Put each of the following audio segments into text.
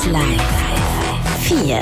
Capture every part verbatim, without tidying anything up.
Live vier.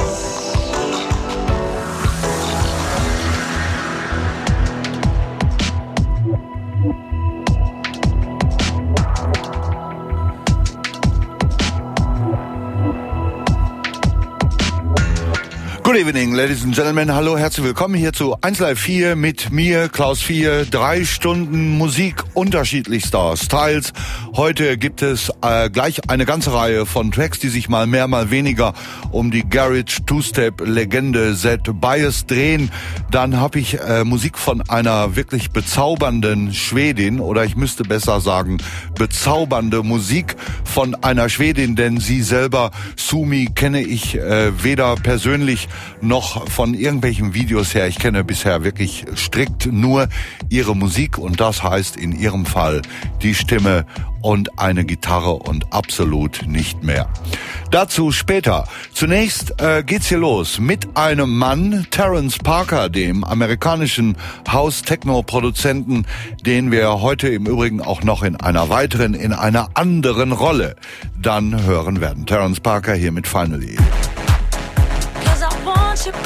Good evening, ladies and gentlemen. Hallo, herzlich willkommen hier zu eins Live vier mit mir, Klaus vier. Drei Stunden Musik unterschiedlichster Styles. Heute gibt es äh, gleich eine ganze Reihe von Tracks, die sich mal mehr, mal weniger um die Garage Two-Step-Legende Zed Bias drehen. Dann habe ich äh, Musik von einer wirklich bezaubernden Schwedin, oder ich müsste besser sagen, bezaubernde Musik von einer Schwedin, denn sie selber, Sumi, kenne ich äh, weder persönlich noch von irgendwelchen Videos her. Ich kenne bisher wirklich strikt nur ihre Musik und das heißt in ihrem Fall die Stimme und eine Gitarre und absolut nicht mehr. Dazu später. Zunächst äh, geht's hier los mit einem Mann, Terence Parker, dem amerikanischen House-Techno-Produzenten, den wir heute im Übrigen auch noch in einer weiteren, in einer anderen Rolle dann hören werden. Terence Parker hier mit Finally. Cause I want you.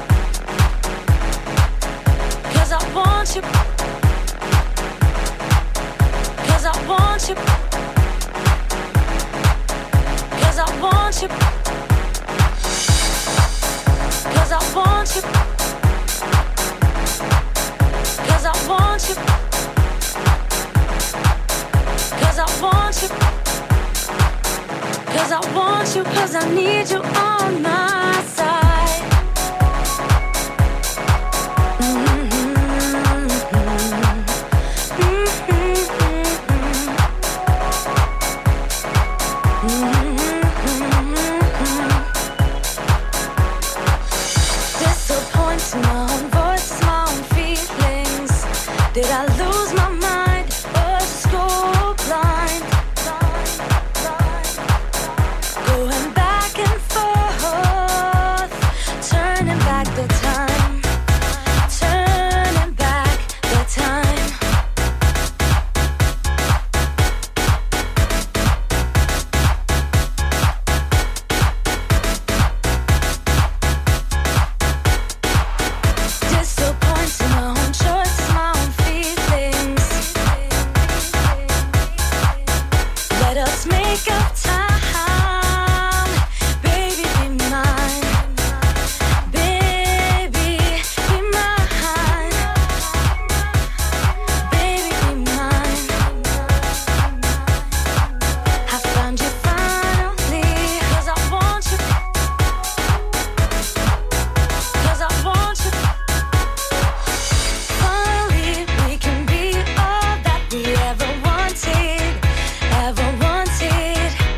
Cause I want you. Cause I want you. Cause I want you. Cause I want you. Cause I want you. Cause I want you. Cause I want you. Cause I need you on my side. Did I lose my mind or just go blind? Going back and forth, turning back the time, turning back the time. Disappointing my own choices, my own feelings. Let us make up time, baby, be mine, baby, be mine, baby, be mine. I found you finally, cause I want you, cause I want you. Finally, we can be all that we ever wanted, ever wanted.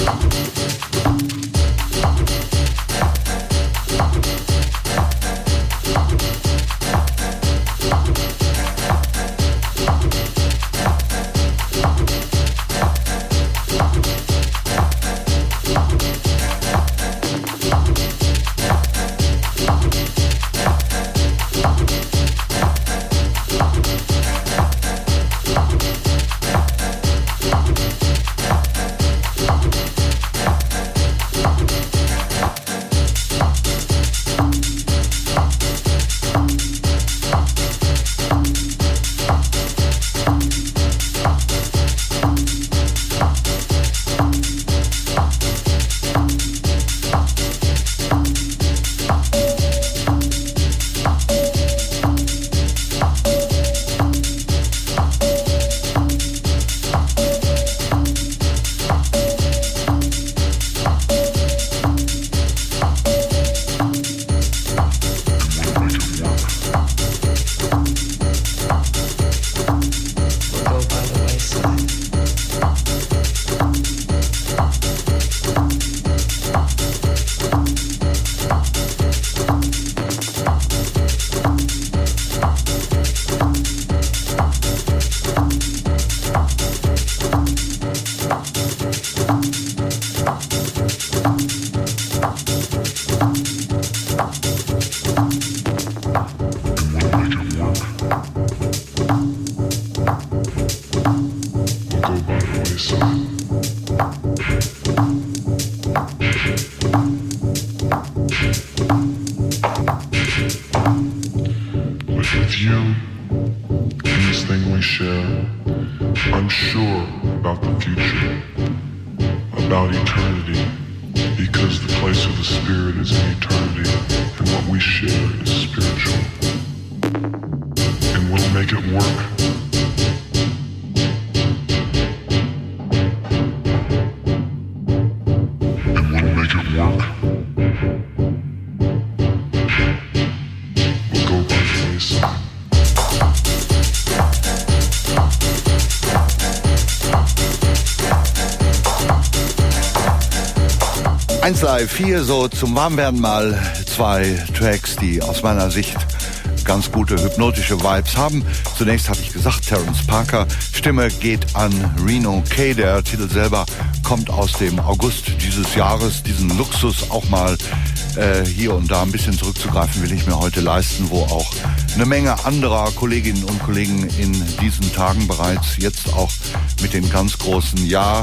eins Live vier, so zum Warmwerden mal zwei Tracks, die aus meiner Sicht ganz gute hypnotische Vibes haben. Zunächst habe ich gesagt, Terence Parker, Stimme geht an Reno Kay. Der Titel selber kommt aus dem August dieses Jahres. Diesen Luxus auch mal äh, hier und da ein bisschen zurückzugreifen, will ich mir heute leisten, wo auch eine Menge anderer Kolleginnen und Kollegen in diesen Tagen bereits jetzt auch mit den ganz großen Jahr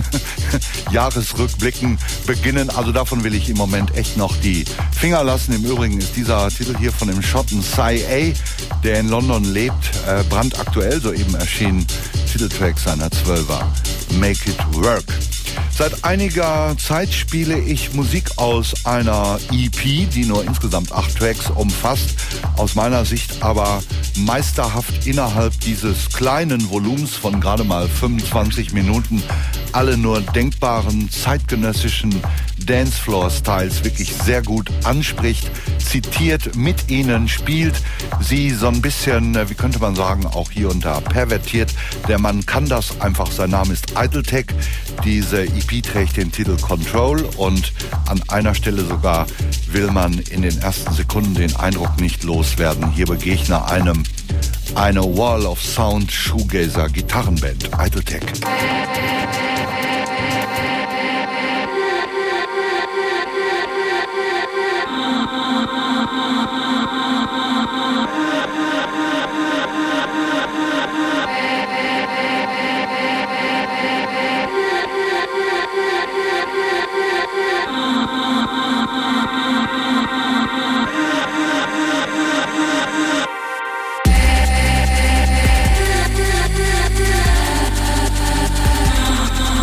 Jahresrückblicken beginnen. Also davon will ich im Moment echt noch die Finger lassen. Im Übrigen ist dieser Titel hier von dem Schotten Cy A, der in London lebt, äh, brandaktuell, soeben erschienen, Titeltrack seiner Zwölfer, Make It Work. Seit einiger Zeit spiele ich Musik aus einer E P, die nur insgesamt acht Tracks umfasst, aus meiner Sicht aber meisterhaft innerhalb dieses kleinen Volumens von gerade mal fünfundzwanzig Minuten alle nur denkbaren zeitgenössischen Dancefloor-Styles wirklich sehr gut anspricht, zitiert, mit ihnen spielt, sie so ein bisschen, wie könnte man sagen, auch hier und da pervertiert. Der Mann kann das einfach, sein Name ist Idletech. Diese E P trägt den Titel Control und an einer Stelle sogar will man in den ersten Sekunden den Eindruck nicht loswerden, hier begegne einem eine Wall of Sound Shoegazer Gitarrenband, Idletech. We'll be right back.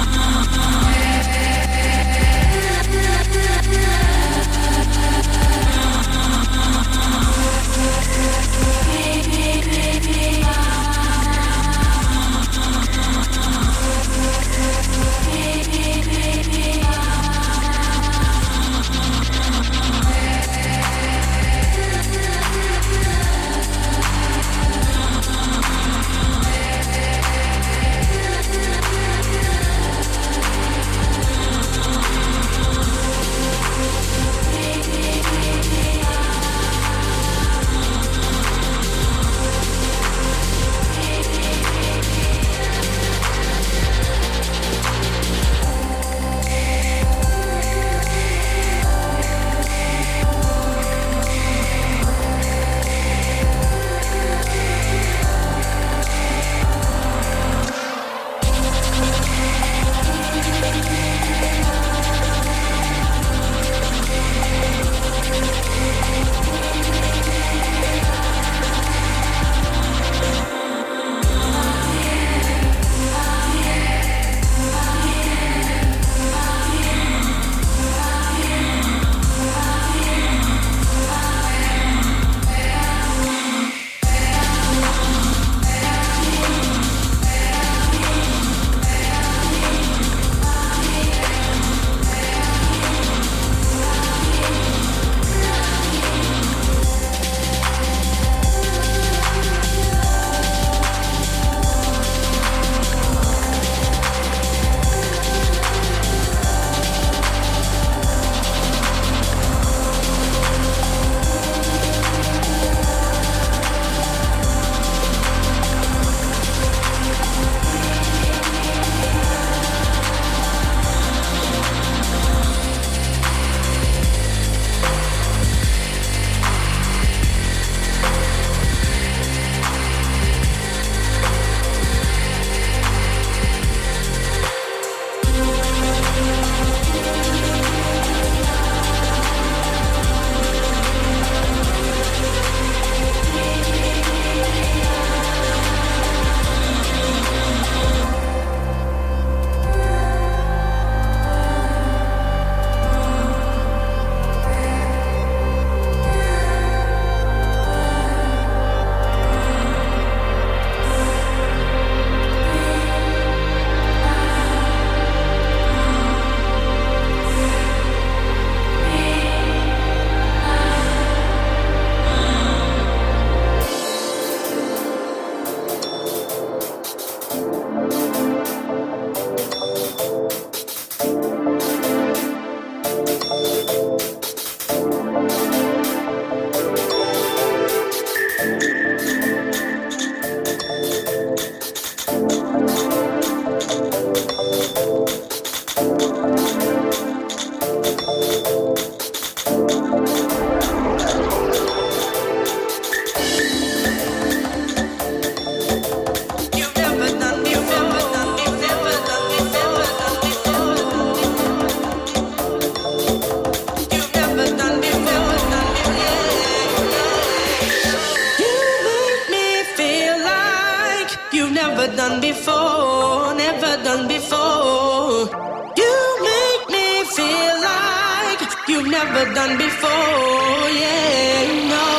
done before, never done before. You make me feel like you've never done before, yeah, you know.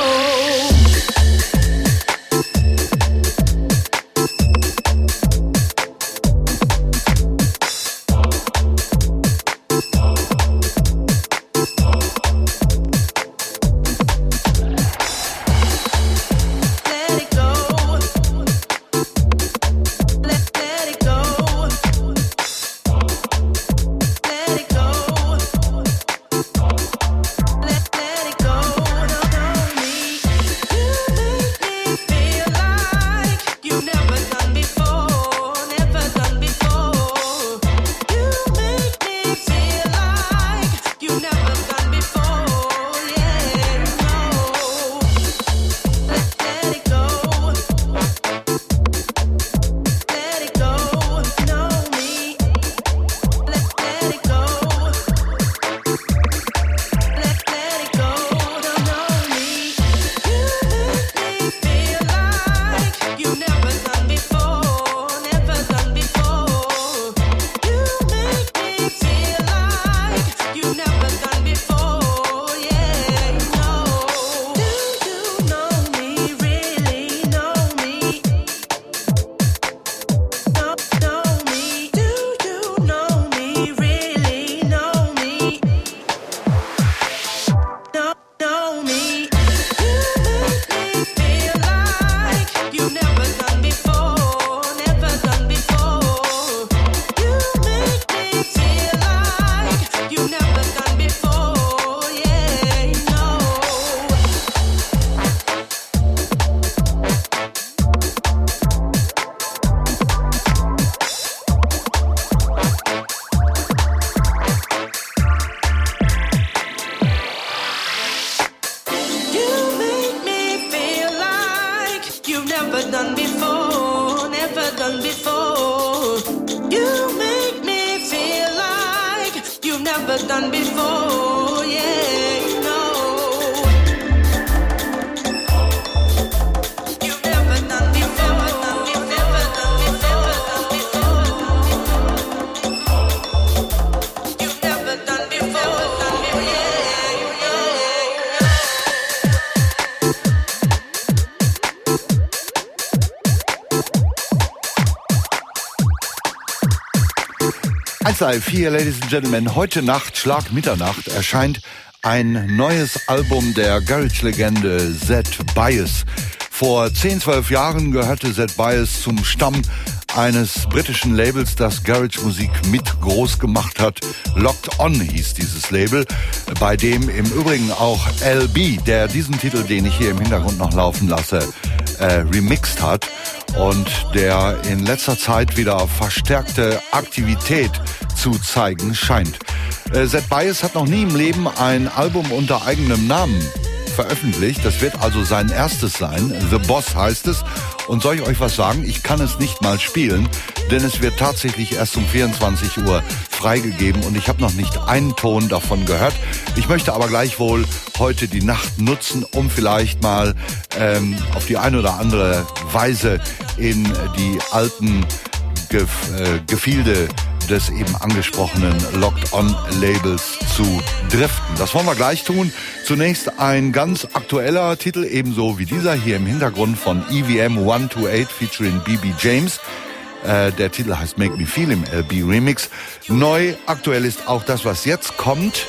eins live vier, Ladies and Gentlemen, heute Nacht, Schlag Mitternacht, erscheint ein neues Album der Garage-Legende Zed Bias. Vor zehn, zwölf Jahren gehörte Zed Bias zum Stamm eines britischen Labels, das Garage-Musik mit groß gemacht hat. Locked On hieß dieses Label, bei dem im Übrigen auch L B, der diesen Titel, den ich hier im Hintergrund noch laufen lasse, äh, remixed hat und der in letzter Zeit wieder verstärkte Aktivität zu zeigen scheint. Äh, Zed Bias hat noch nie im Leben ein Album unter eigenem Namen veröffentlicht. Das wird also sein erstes sein. The Boss heißt es. Und soll ich euch was sagen? Ich kann es nicht mal spielen, denn es wird tatsächlich erst um vierundzwanzig Uhr freigegeben und ich habe noch nicht einen Ton davon gehört. Ich möchte aber gleichwohl heute die Nacht nutzen, um vielleicht mal ähm, auf die eine oder andere Weise in die alten Gef äh, Gefilde des eben angesprochenen Locked-On-Labels zu driften. Das wollen wir gleich tun. Zunächst ein ganz aktueller Titel, ebenso wie dieser hier im Hintergrund von E V M hundertachtundzwanzig featuring B B James. Äh, der Titel heißt Make Me Feel im L B Remix. Neu, aktuell ist auch das, was jetzt kommt.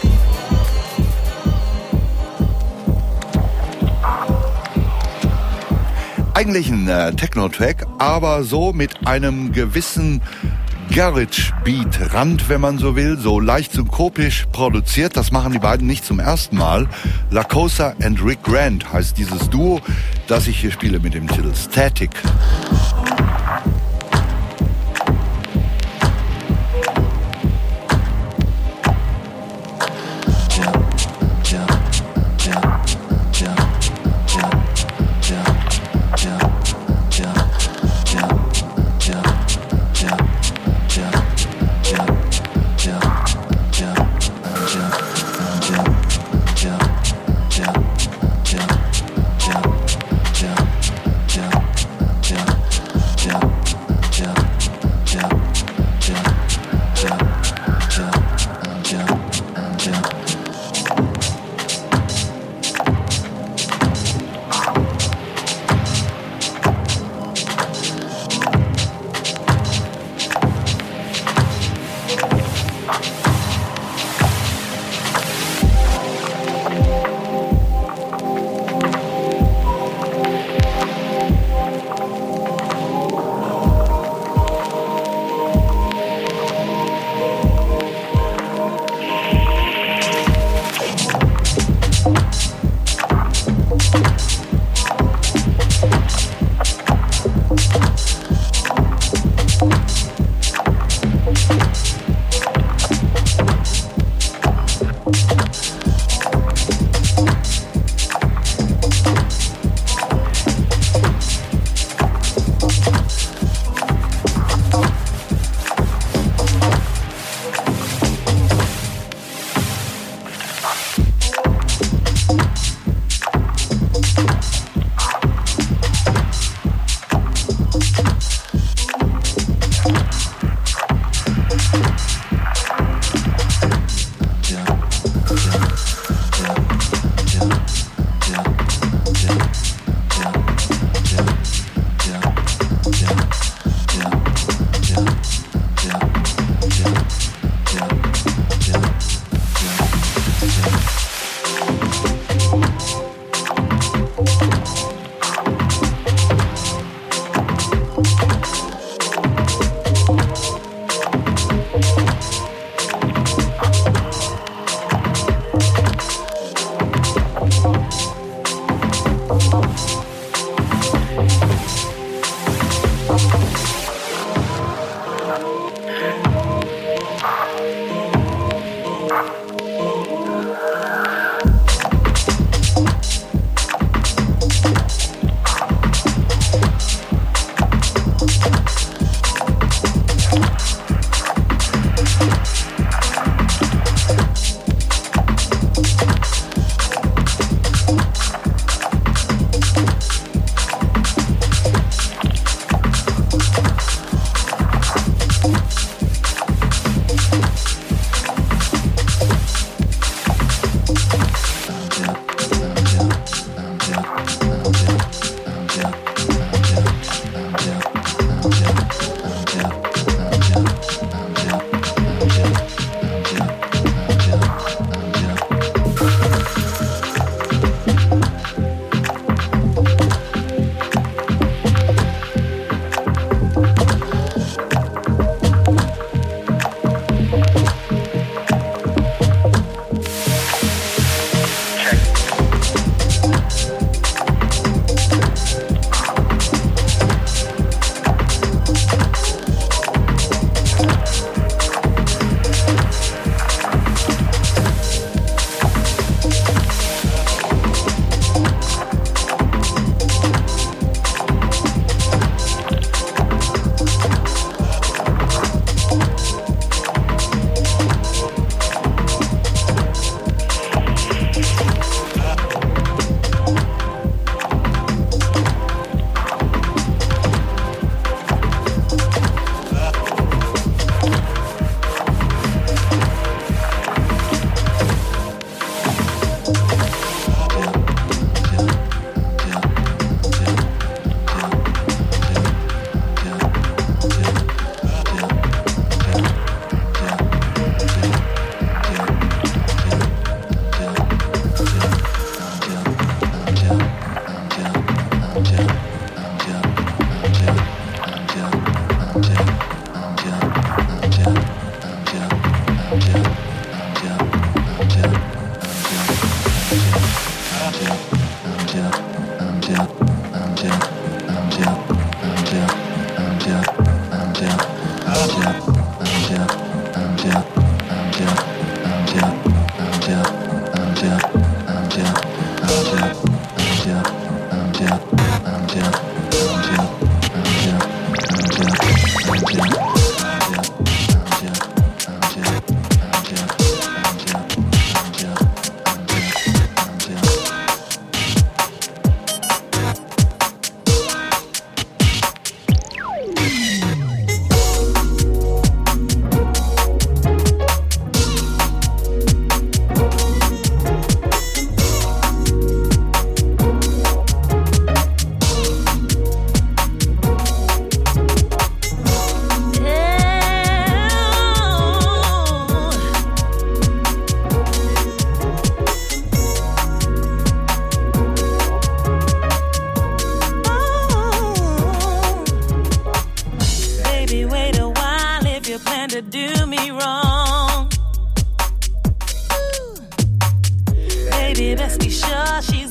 Eigentlich ein äh, Techno-Track, aber so mit einem gewissen Garage-Beat-Rand, wenn man so will, so leicht synkopisch produziert. Das machen die beiden nicht zum ersten Mal. La Cosa and Rick Grant heißt dieses Duo, das ich hier spiele mit dem Titel Static. Yeah.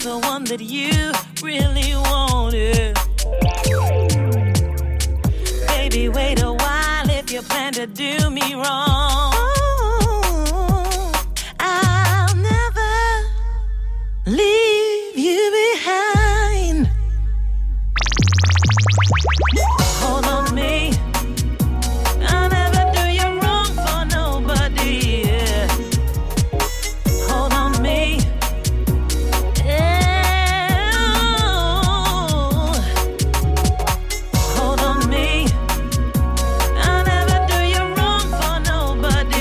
the one that you really wanted. Baby, wait a while if you plan to do me wrong. I'll never leave you behind. Hold on me. I'll never do you wrong for nobody. Yeah. Hold on me. Yeah. Hold on me. I'll never do you wrong for nobody.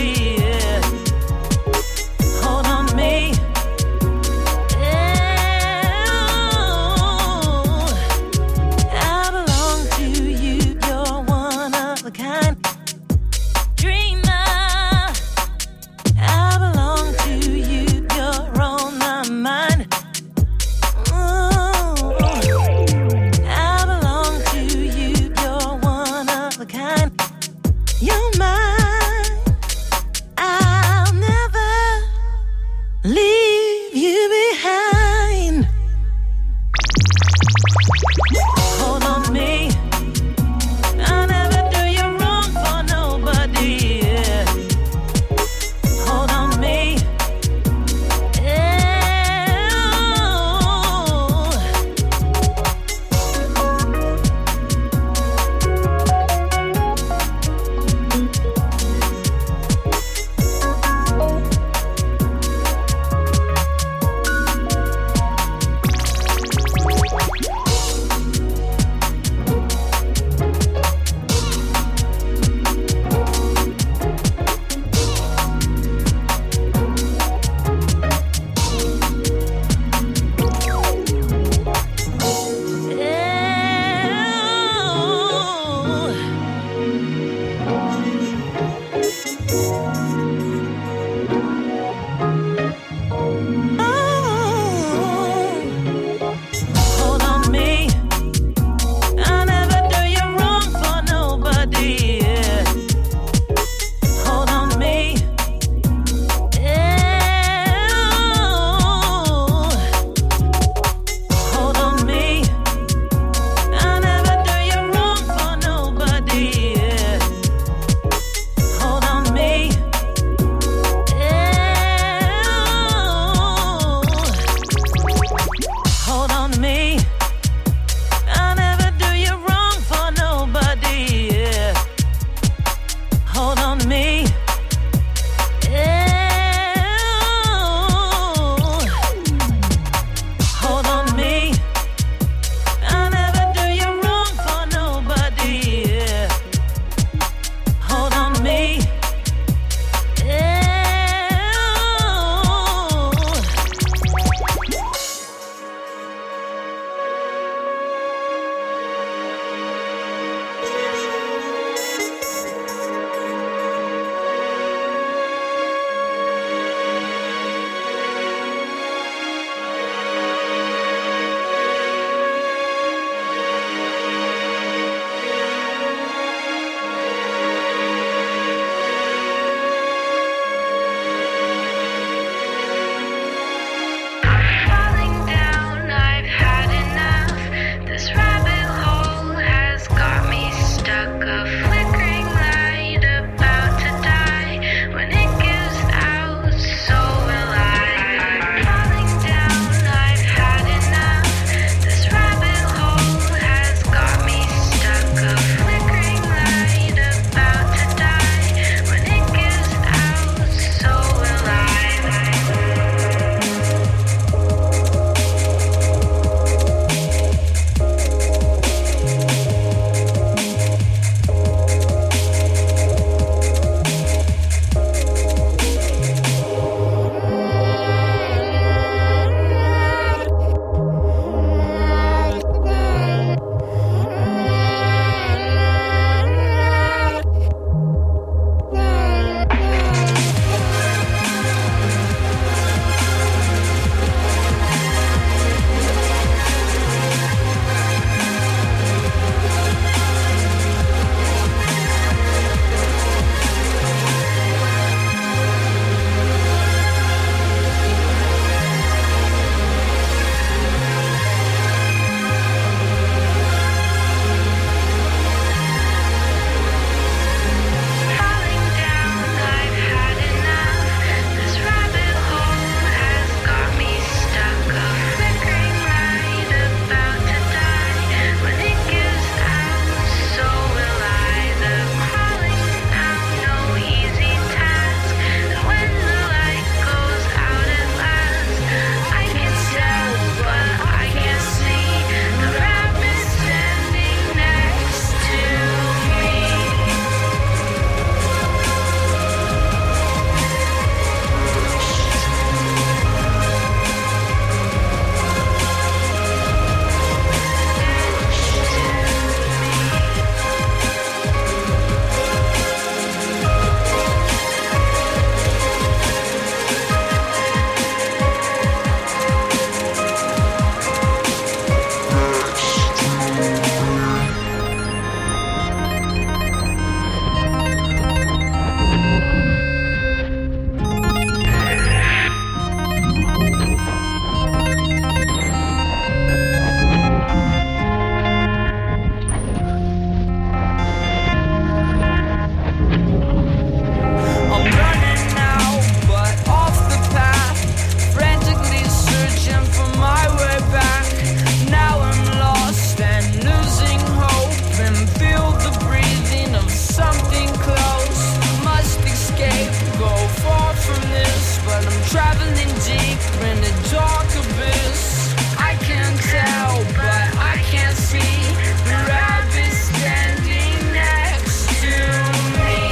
traveling deep in the dark abyss. I can tell, but I can't see the rabbit standing next to me.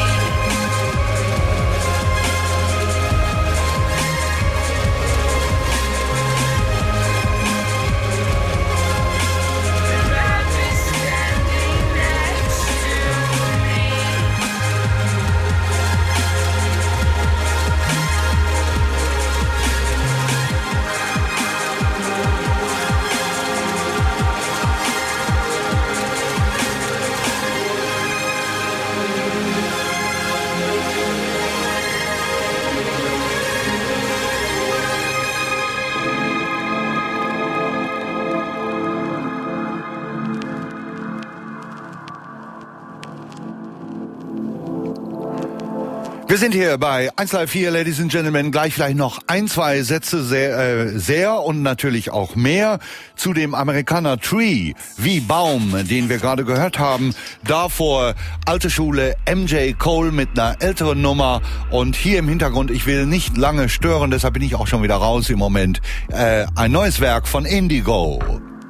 The rabbit standing next to me. Wir sind hier bei eins Live vier, Ladies and Gentlemen. Gleich vielleicht noch ein, zwei Sätze sehr, äh, sehr und natürlich auch mehr zu dem Amerikaner Tree, wie Baum, den wir gerade gehört haben. Davor alte Schule, M J Cole mit einer älteren Nummer. Und hier im Hintergrund, ich will nicht lange stören, deshalb bin ich auch schon wieder raus im Moment, äh, ein neues Werk von Indigo.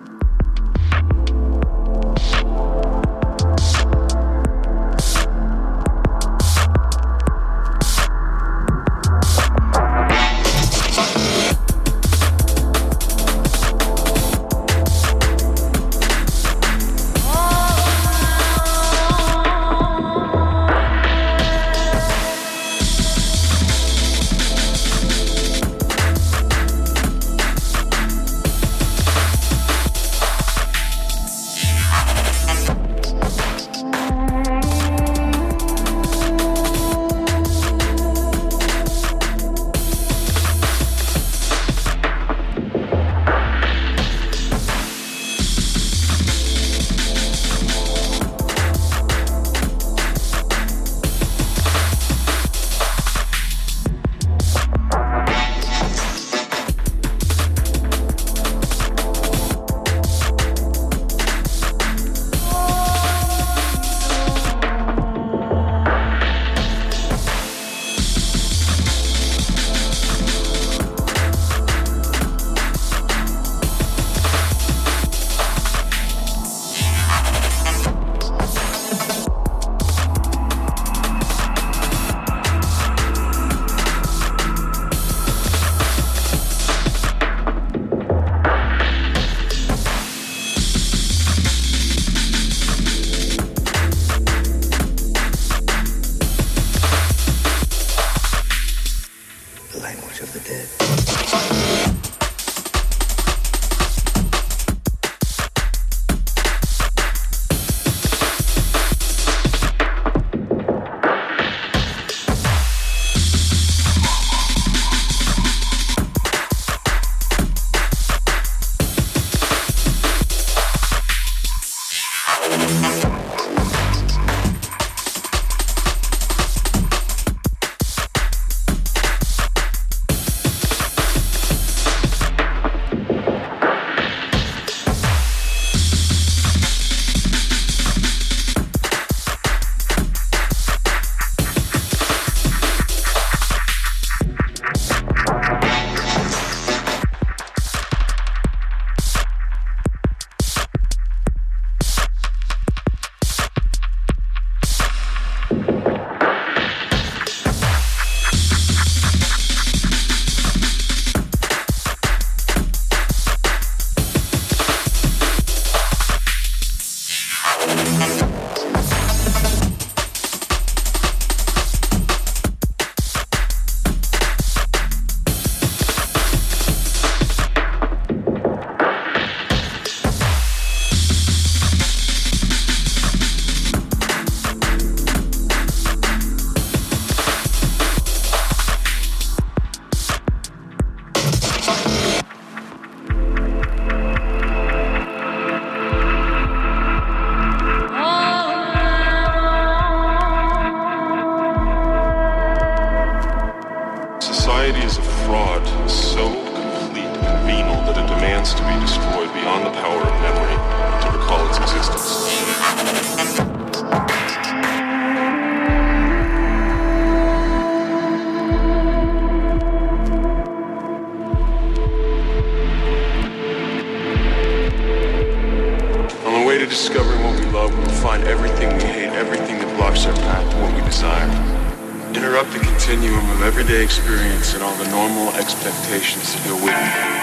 society is a fraud so complete and venal that it demands to be destroyed beyond the power of memory to recall its existence. discovering what we love, we will find everything we hate, everything that blocks our path to what we desire. Interrupt the continuum of everyday experience and all the normal expectations that go with it.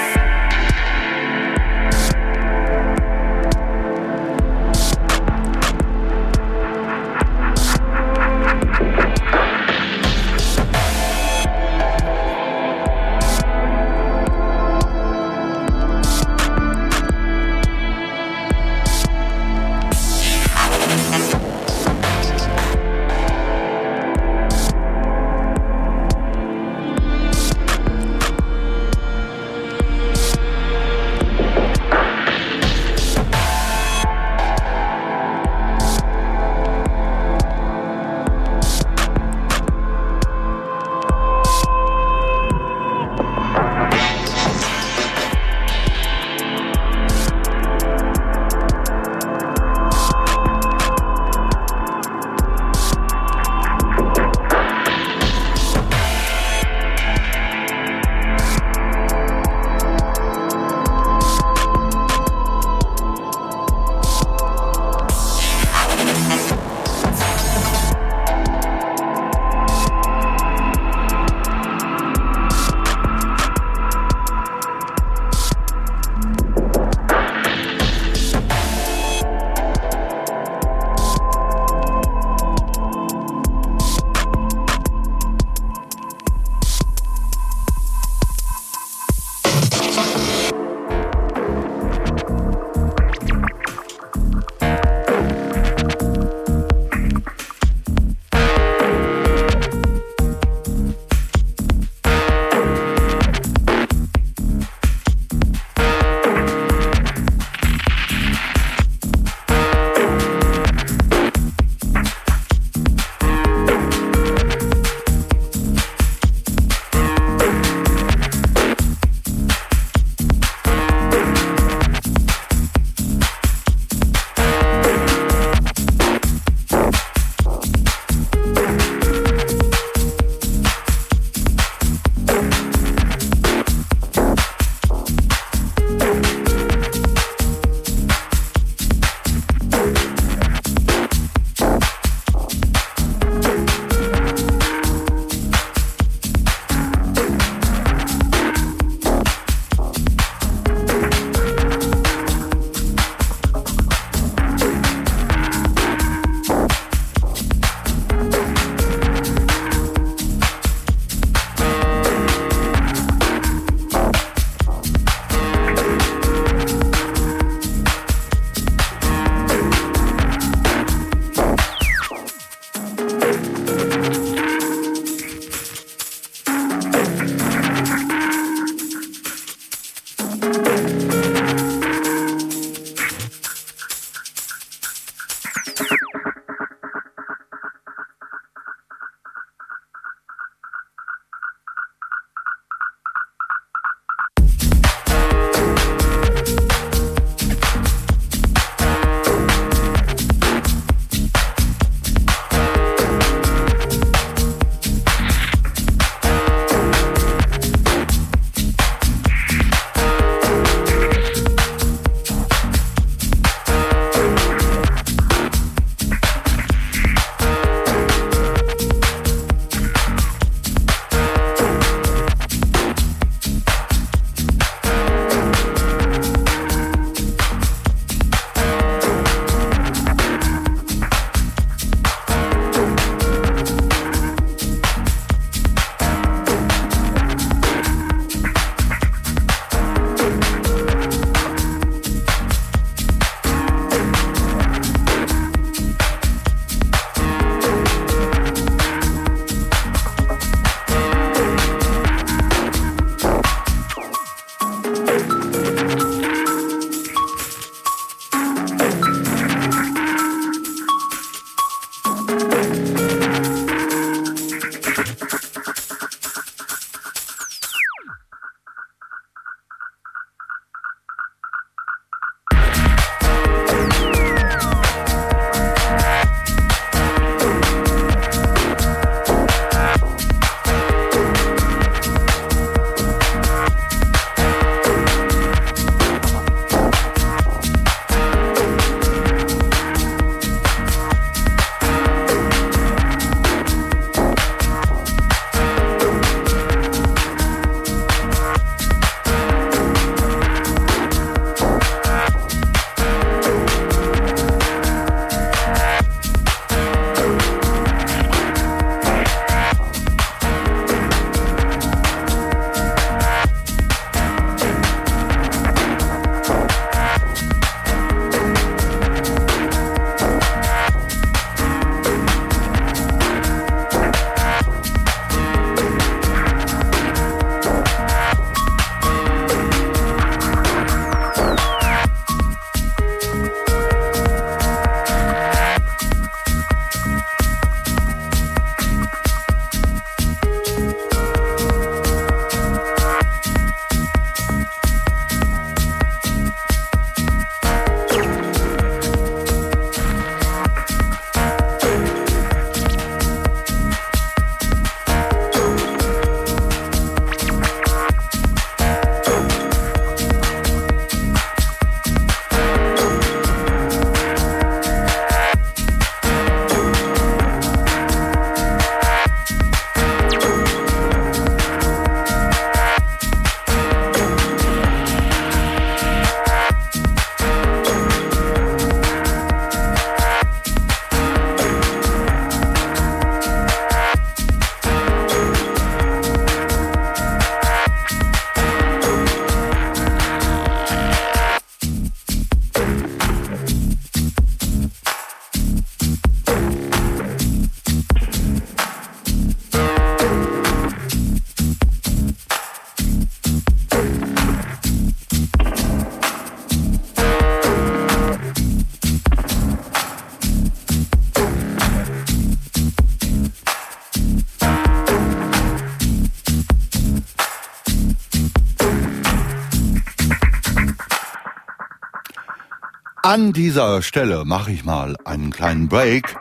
An dieser Stelle mache ich mal einen kleinen Break.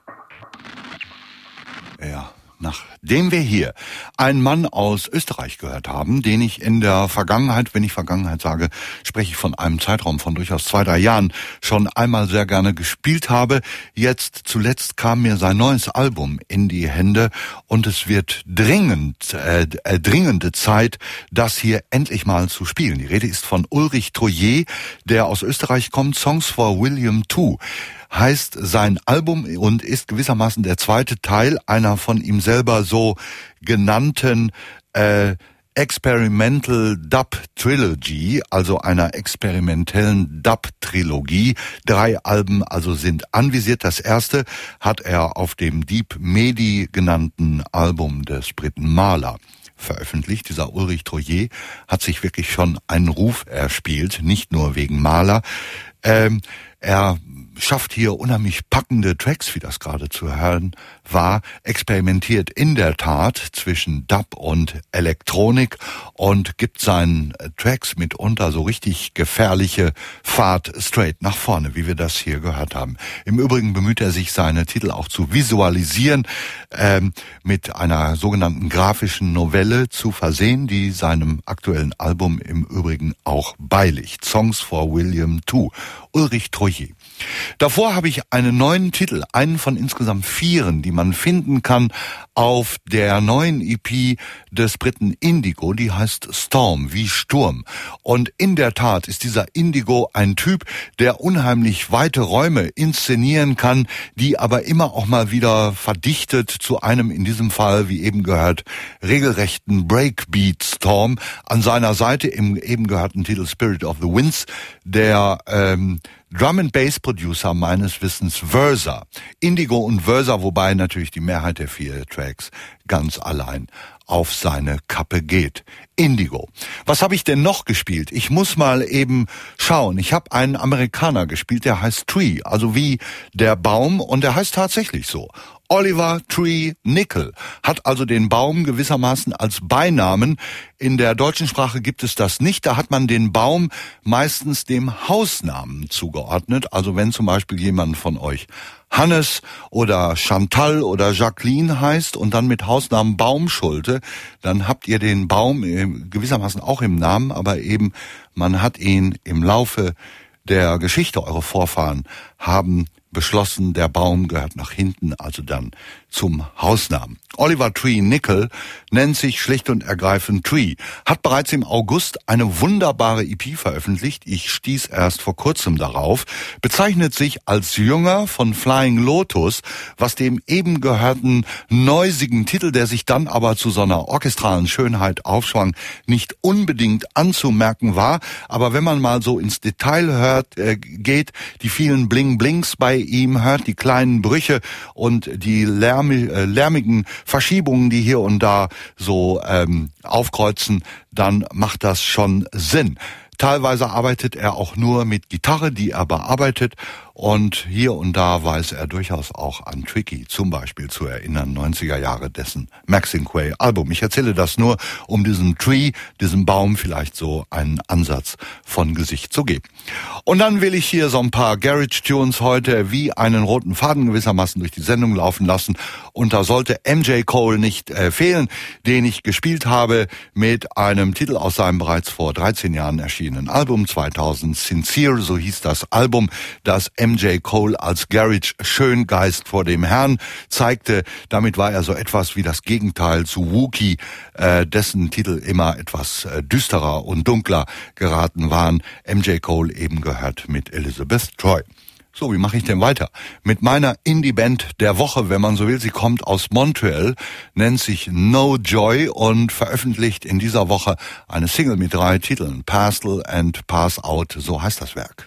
Ja, nachdem wir hier einen Mann aus Österreich gehört haben, den ich in der Vergangenheit, wenn ich Vergangenheit sage, spreche ich von einem Zeitraum von durchaus zwei, drei Jahren, schon einmal sehr gerne gespielt habe. Jetzt zuletzt kam mir sein neues Album in die Hände und es wird dringend, äh, äh, dringende Zeit, das hier endlich mal zu spielen. Die Rede ist von Ulrich Troyer, der aus Österreich kommt. Songs for William two heißt sein Album und ist gewissermaßen der zweite Teil einer von ihm selber so genannten äh, Experimental Dub Trilogy, also einer experimentellen Dub-Trilogie. Drei Alben also sind anvisiert. Das erste hat er auf dem Deep Medi genannten Album des Briten Mahler veröffentlicht. Dieser Ulrich Troyer hat sich wirklich schon einen Ruf erspielt, nicht nur wegen Mahler. Ähm, er schafft hier unheimlich packende Tracks, wie das gerade zu hören war, experimentiert in der Tat zwischen Dub und Elektronik und gibt seinen Tracks mitunter so richtig gefährliche Fahrt straight nach vorne, wie wir das hier gehört haben. Im Übrigen bemüht er sich, seine Titel auch zu visualisieren, ähm, mit einer sogenannten grafischen Novelle zu versehen, die seinem aktuellen Album im Übrigen auch beiliegt. Songs for William two, Ulrich Troyer. Davor habe ich einen neuen Titel, einen von insgesamt vieren, die man finden kann auf der neuen E P des Briten Indigo, die heißt Storm, wie Sturm. Und in der Tat ist dieser Indigo ein Typ, der unheimlich weite Räume inszenieren kann, die aber immer auch mal wieder verdichtet zu einem, in diesem Fall, wie eben gehört, regelrechten Breakbeat-Storm. An seiner Seite im eben gehörten Titel Spirit of the Winds, der ähm, Drum and Bass Producer meines Wissens Versa. Indigo und Versa, wobei natürlich die Mehrheit der vier Tracks ganz allein auf seine Kappe geht. Indigo. Was habe ich denn noch gespielt? Ich muss mal eben schauen. Ich habe einen Amerikaner gespielt, der heißt Tree, also wie der Baum, und der heißt tatsächlich so. Oliver Tree Nickel hat also den Baum gewissermaßen als Beinamen. In der deutschen Sprache gibt es das nicht. Da hat man den Baum meistens dem Hausnamen zugeordnet. Also wenn zum Beispiel jemand von euch Hannes oder Chantal oder Jacqueline heißt und dann mit Hausnamen Baumschulte, dann habt ihr den Baum gewissermaßen auch im Namen, aber eben man hat ihn im Laufe der Geschichte, eure Vorfahren haben beschlossen, der Baum gehört nach hinten, also dann zum Hausnamen. Oliver Tree Nickel nennt sich schlicht und ergreifend Tree, hat bereits im August eine wunderbare E P veröffentlicht, ich stieß erst vor kurzem darauf, bezeichnet sich als Jünger von Flying Lotus, was dem eben gehörten neusigen Titel, der sich dann aber zu so einer orchestralen Schönheit aufschwang, nicht unbedingt anzumerken war, aber wenn man mal so ins Detail hört, äh, geht, die vielen Bling-Blings bei ihm hört, die kleinen Brüche und die lärm, äh, lärmigen Verschiebungen, die hier und da so ähm, aufkreuzen, dann macht das schon Sinn. Teilweise arbeitet er auch nur mit Gitarre, die er bearbeitet, und hier und da weiß er durchaus auch an Tricky zum Beispiel zu erinnern, neunziger Jahre, dessen Maxinquaye Album. Ich erzähle das nur, um diesem Tree, diesem Baum vielleicht so einen Ansatz von Gesicht zu geben. Und dann will ich hier so ein paar Garage-Tunes heute wie einen roten Faden gewissermaßen durch die Sendung laufen lassen, und da sollte M J Cole nicht äh, fehlen, den ich gespielt habe mit einem Titel aus seinem bereits vor dreizehn Jahren erschienenen Album zweitausend, Sincere, so hieß das Album, das M J Cole als Garage Schöngeist vor dem Herrn zeigte. Damit war er so etwas wie das Gegenteil zu Wookie, äh, dessen Titel immer etwas äh, düsterer und dunkler geraten waren. M J Cole eben gehört mit Elizabeth Troy. So, wie mache ich denn weiter? Mit meiner Indie-Band der Woche, wenn man so will. Sie kommt aus Montreal, nennt sich No Joy und veröffentlicht in dieser Woche eine Single mit drei Titeln. Pastel and Pass Out, so heißt das Werk.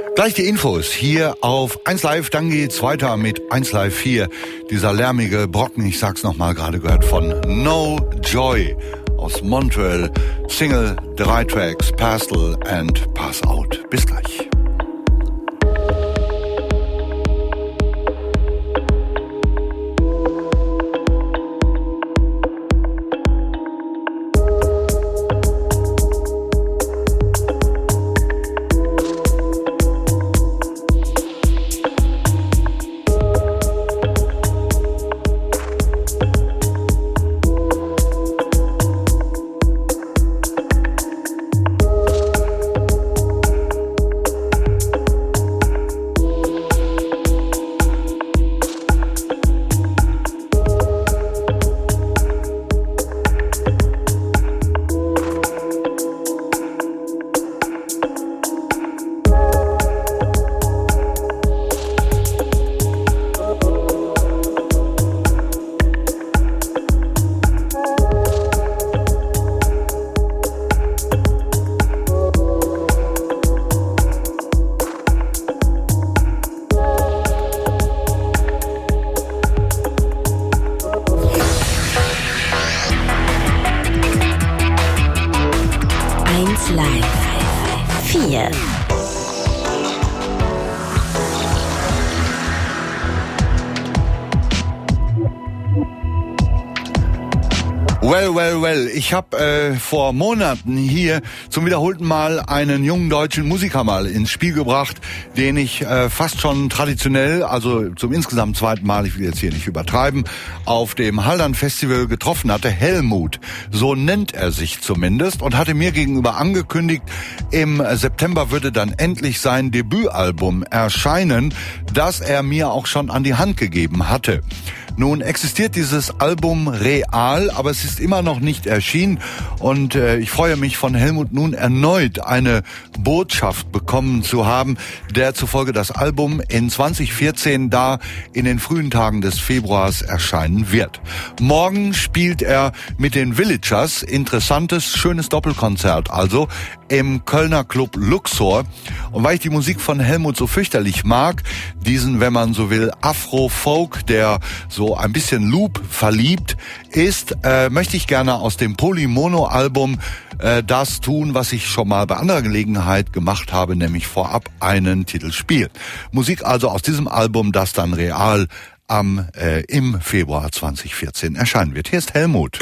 Gleich die Infos hier auf eins Live, dann geht's weiter mit eins Live vier. Dieser lärmige Brocken, ich sag's nochmal, gerade gehört von No Joy aus Montreal. Single, drei Tracks, Pastel and Pass Out. Bis gleich. Well, well, well. Ich habe äh, vor Monaten hier zum wiederholten Mal einen jungen deutschen Musiker mal ins Spiel gebracht, den ich äh, fast schon traditionell, also zum insgesamt zweiten Mal, ich will jetzt hier nicht übertreiben, auf dem Haldern Festival getroffen hatte. Helmut, so nennt er sich zumindest, und hatte mir gegenüber angekündigt, im September würde dann endlich sein Debütalbum erscheinen, das er mir auch schon an die Hand gegeben hatte. Nun existiert dieses Album real, aber es ist immer noch nicht erschienen, und äh, ich freue mich, von Helmut nun erneut eine Botschaft bekommen zu haben, der zufolge das Album in zwanzig vierzehn da in den frühen Tagen des Februars erscheinen wird. Morgen spielt er mit den Villagers, interessantes, schönes Doppelkonzert also, im Kölner Club Luxor. Und weil ich die Musik von Helmut so fürchterlich mag, diesen, wenn man so will, Afro-Folk, der so ein bisschen Loop verliebt ist, äh, möchte ich gerne aus dem Polymono-Album äh, das tun, was ich schon mal bei anderer Gelegenheit gemacht habe, nämlich vorab einen Titel spielen. Musik also aus diesem Album, das dann real am äh, im Februar zwanzig vierzehn erscheinen wird. Hier ist Helmut.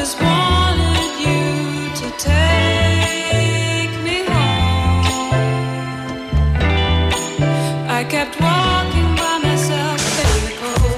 just wanted you to take me home. I kept walking by myself in the cold.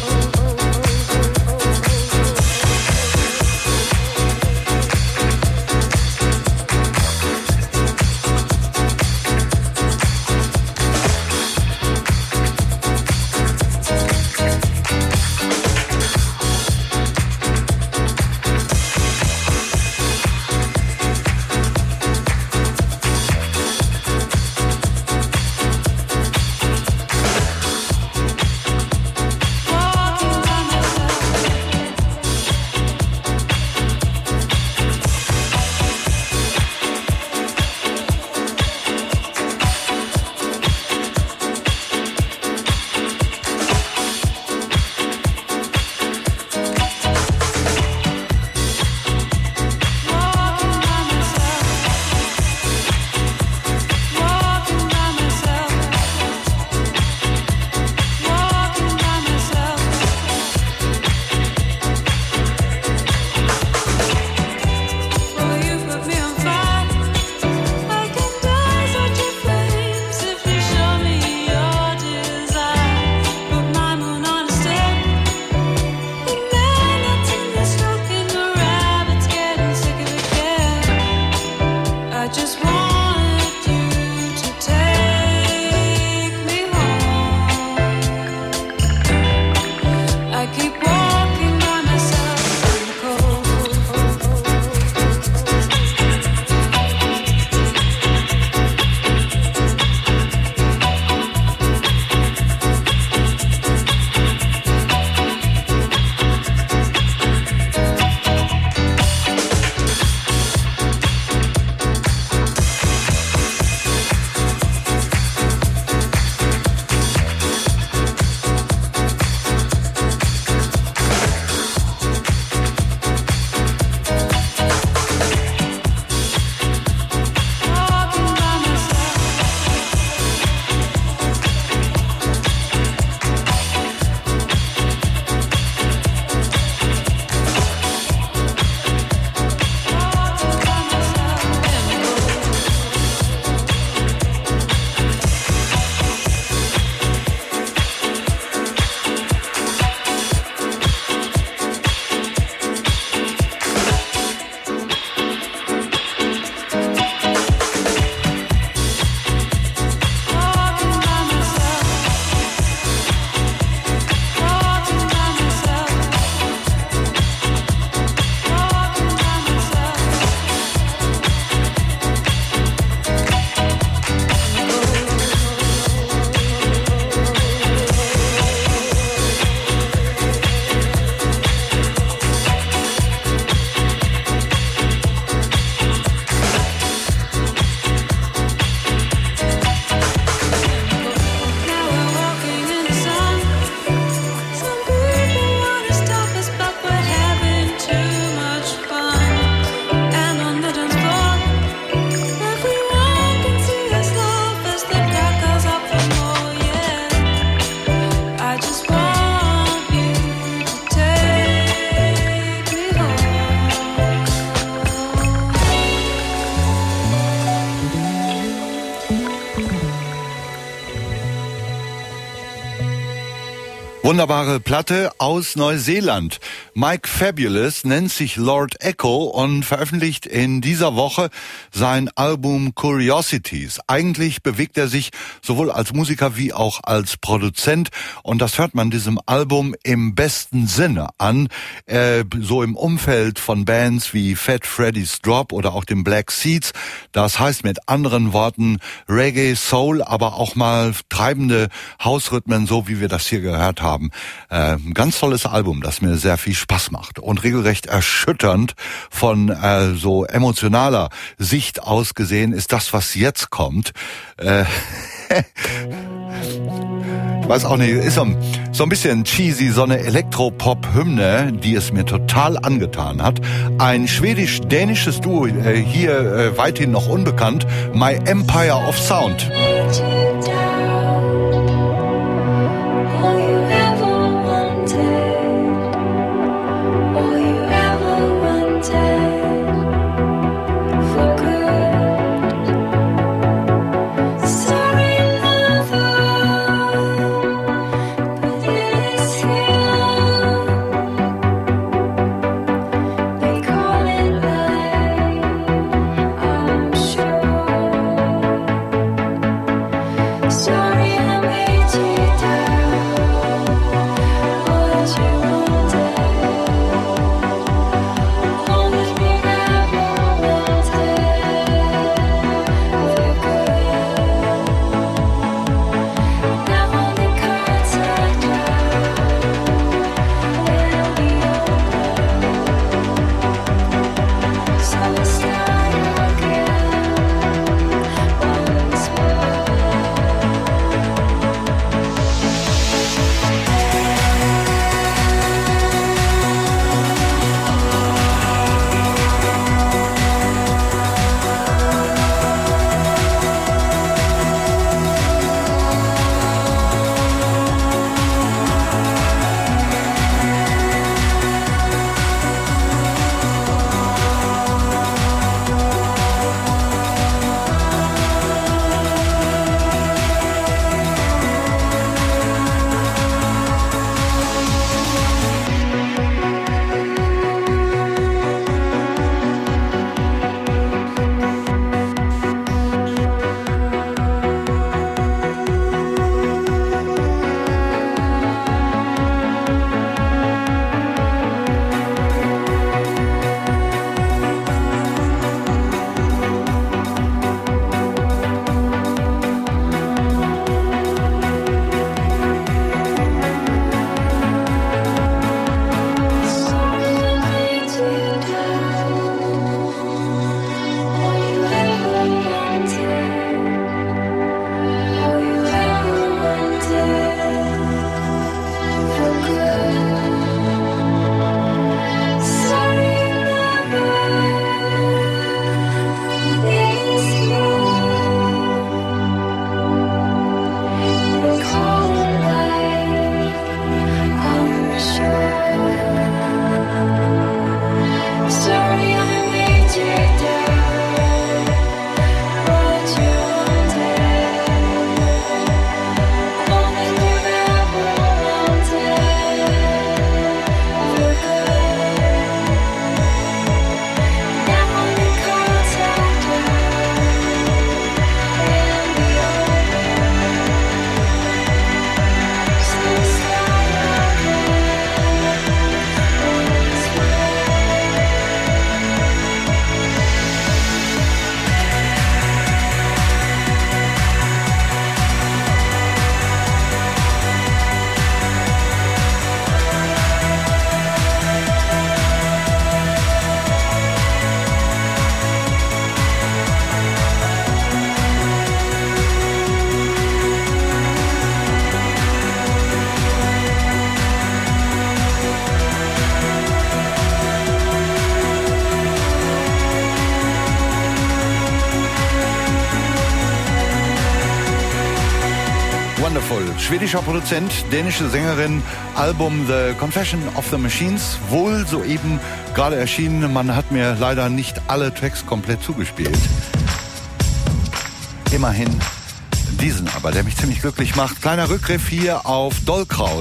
Wunderbare Platte aus Neuseeland. Mike Fabulous nennt sich Lord Echo und veröffentlicht in dieser Woche sein Album Curiosities. Eigentlich bewegt er sich sowohl als Musiker wie auch als Produzent und das hört man diesem Album im besten Sinne an. Äh, so im Umfeld von Bands wie Fat Freddy's Drop oder auch den Black Seeds. Das heißt mit anderen Worten Reggae, Soul, aber auch mal treibende Hausrhythmen, so wie wir das hier gehört haben. Äh, ein ganz tolles Album, das mir sehr viel Spaß macht und regelrecht erschütternd von äh, so emotionaler Sicht aus gesehen ist das, was jetzt kommt. Äh, ich weiß auch nicht, ist so, so ein bisschen cheesy, so eine Elektropop-Hymne, die es mir total angetan hat. Ein schwedisch-dänisches Duo, äh, hier äh, weithin noch unbekannt, My Empire of Sound. All you ever wanted, all you ever wanted. schwedischer Produzent, dänische Sängerin, Album The Confession of the Machines, wohl soeben gerade erschienen. Man hat mir leider nicht alle Tracks komplett zugespielt. Immerhin diesen aber, der mich ziemlich glücklich macht. Kleiner Rückgriff hier auf Dollkraut.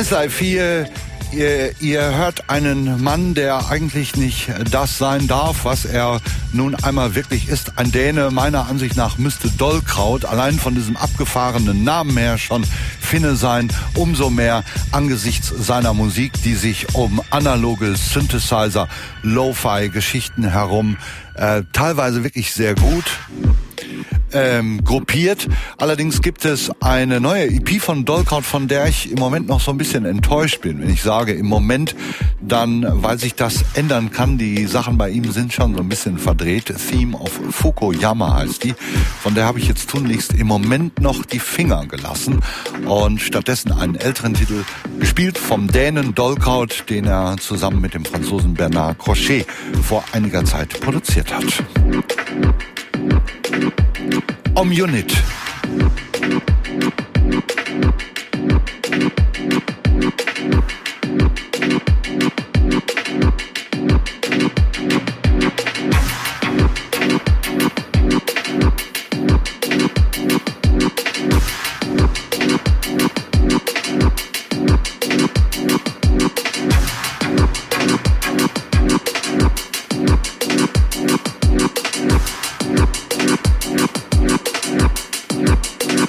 eins Live vier, ihr, ihr hört einen Mann, der eigentlich nicht das sein darf, was er nun einmal wirklich ist. Ein Däne, meiner Ansicht nach müsste Dollkraut allein von diesem abgefahrenen Namen her schon Finne sein. Umso mehr angesichts seiner Musik, die sich um analoge Synthesizer, Lo-Fi-Geschichten herum äh, teilweise wirklich sehr gut Ähm, gruppiert. Allerdings gibt es eine neue E P von Dollkraut, von der ich im Moment noch so ein bisschen enttäuscht bin. Wenn ich sage im Moment, dann weil sich das ändern kann. Die Sachen bei ihm sind schon so ein bisschen verdreht. Theme of Fukuyama heißt die. Von der habe ich jetzt tunlichst im Moment noch die Finger gelassen und stattdessen einen älteren Titel gespielt vom Dänen Dollkraut, den er zusammen mit dem Franzosen Bernard Crochet vor einiger Zeit produziert hat. Om Unit. We'll be right back.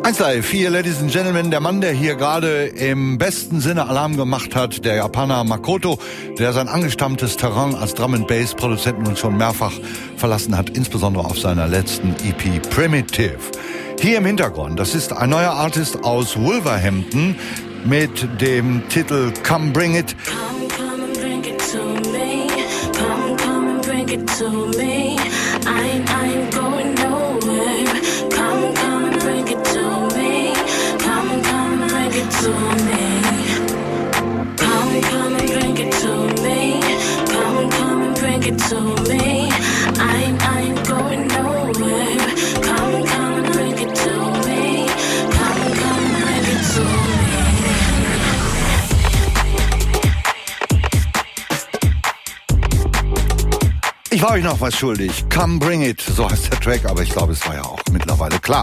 eins Live vier, Ladies and Gentlemen, der Mann, der hier gerade im besten Sinne Alarm gemacht hat, der Japaner Makoto, der sein angestammtes Terrain als Drum and Bass Produzent nun schon mehrfach verlassen hat, insbesondere auf seiner letzten E P Primitive. Hier im Hintergrund, das ist ein neuer Artist aus Wolverhampton mit dem Titel Come Bring It. Come, come and bring it to me. Come, come and bring it to me. I ain't, I ain't going nowhere. Come, come and bring it to me. Come, come and bring it to me. Come, come and bring it to me. Come, come and bring it to me. I ain't, I ain't going nowhere. Come, come and bring it to me. Come, come and bring it to me. Ich war euch noch was schuldig. Come Bring It, so heißt der Track, aber ich glaube, es war ja auch mittlerweile klar.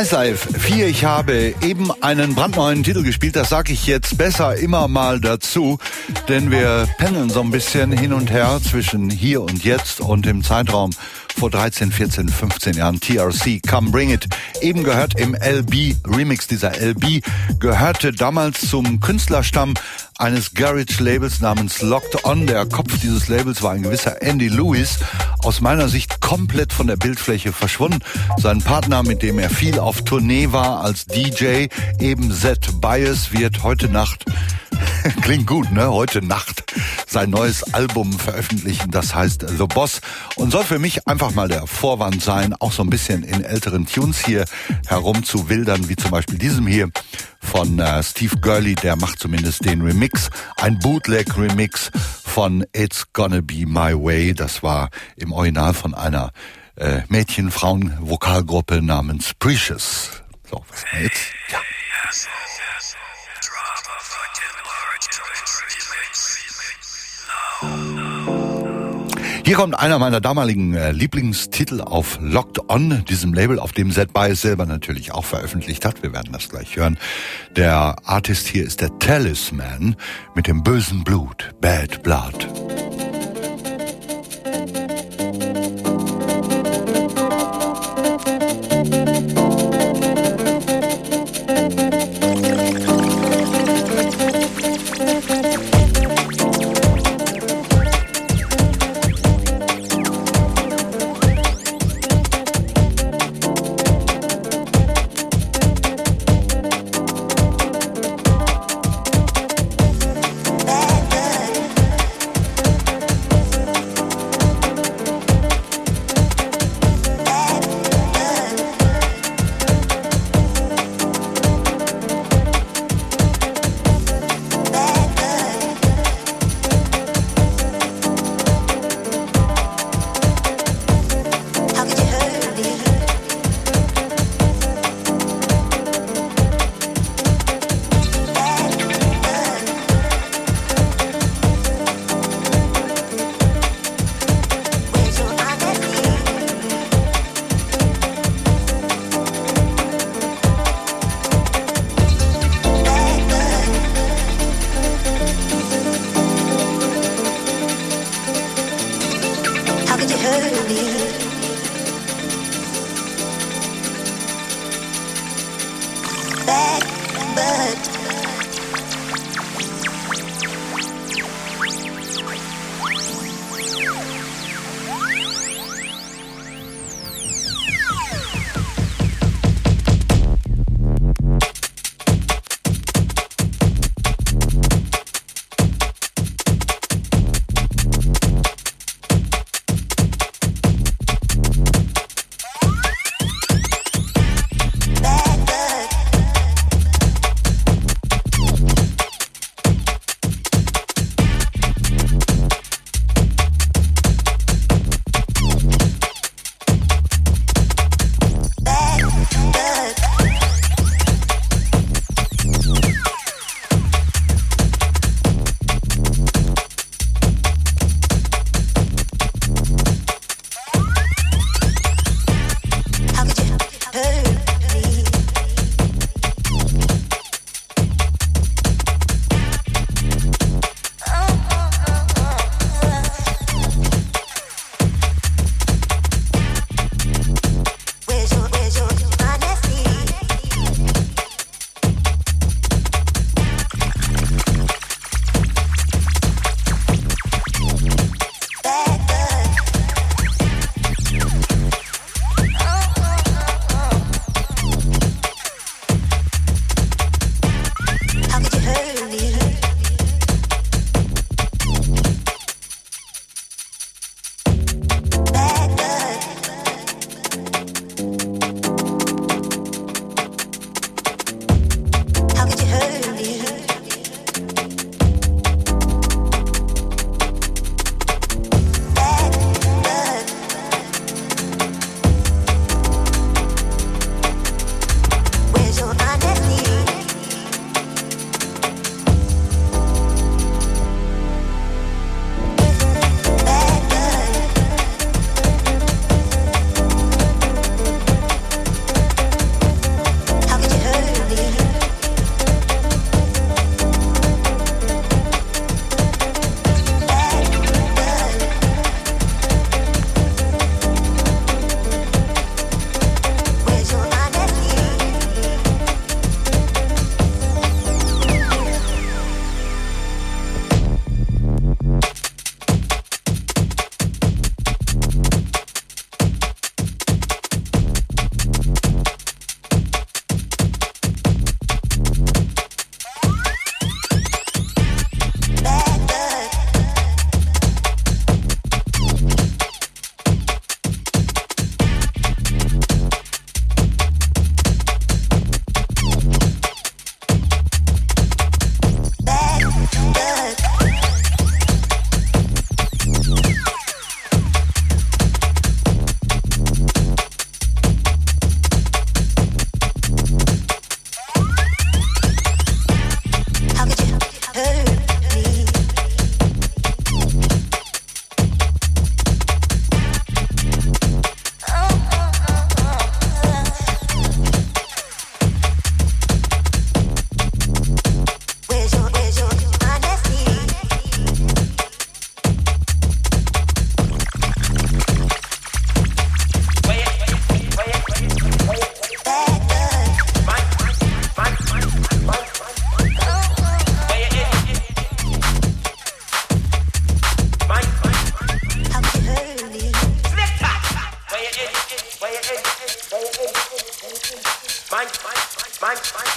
eins Live vier, ich habe eben einen brandneuen Titel gespielt, das sage ich jetzt besser immer mal dazu, denn wir pendeln so ein bisschen hin und her zwischen hier und jetzt und im Zeitraum vor dreizehn, vierzehn, fünfzehn Jahren. T R C, Come Bring It, eben gehört im L B Remix. Dieser L B gehörte damals zum Künstlerstamm eines Garage-Labels namens Locked On. Der Kopf dieses Labels war ein gewisser Andy Lewis, aus meiner Sicht komplett von der Bildfläche verschwunden. Sein Partner, mit dem er viel auf Tournee war als D J, eben Zed Bias, wird heute Nacht, klingt gut, ne? Heute Nacht sein neues Album veröffentlichen, das heißt The Boss, und soll für mich einfach mal der Vorwand sein, auch so ein bisschen in älteren Tunes hier herumzuwildern, wie zum Beispiel diesem hier von äh, Steve Gurley, der macht zumindest den Remix, ein Bootleg-Remix von It's Gonna Be My Way, das war im Original von einer äh, Mädchen-Frauen-Vokalgruppe namens Precious. So, was haben wir jetzt? Ja. Hier kommt einer meiner damaligen äh, Lieblingstitel auf Locked On, diesem Label, auf dem Zed Bias selber natürlich auch veröffentlicht hat. Wir werden das gleich hören. Der Artist hier ist der Talisman mit dem bösen Blut, Bad Blood.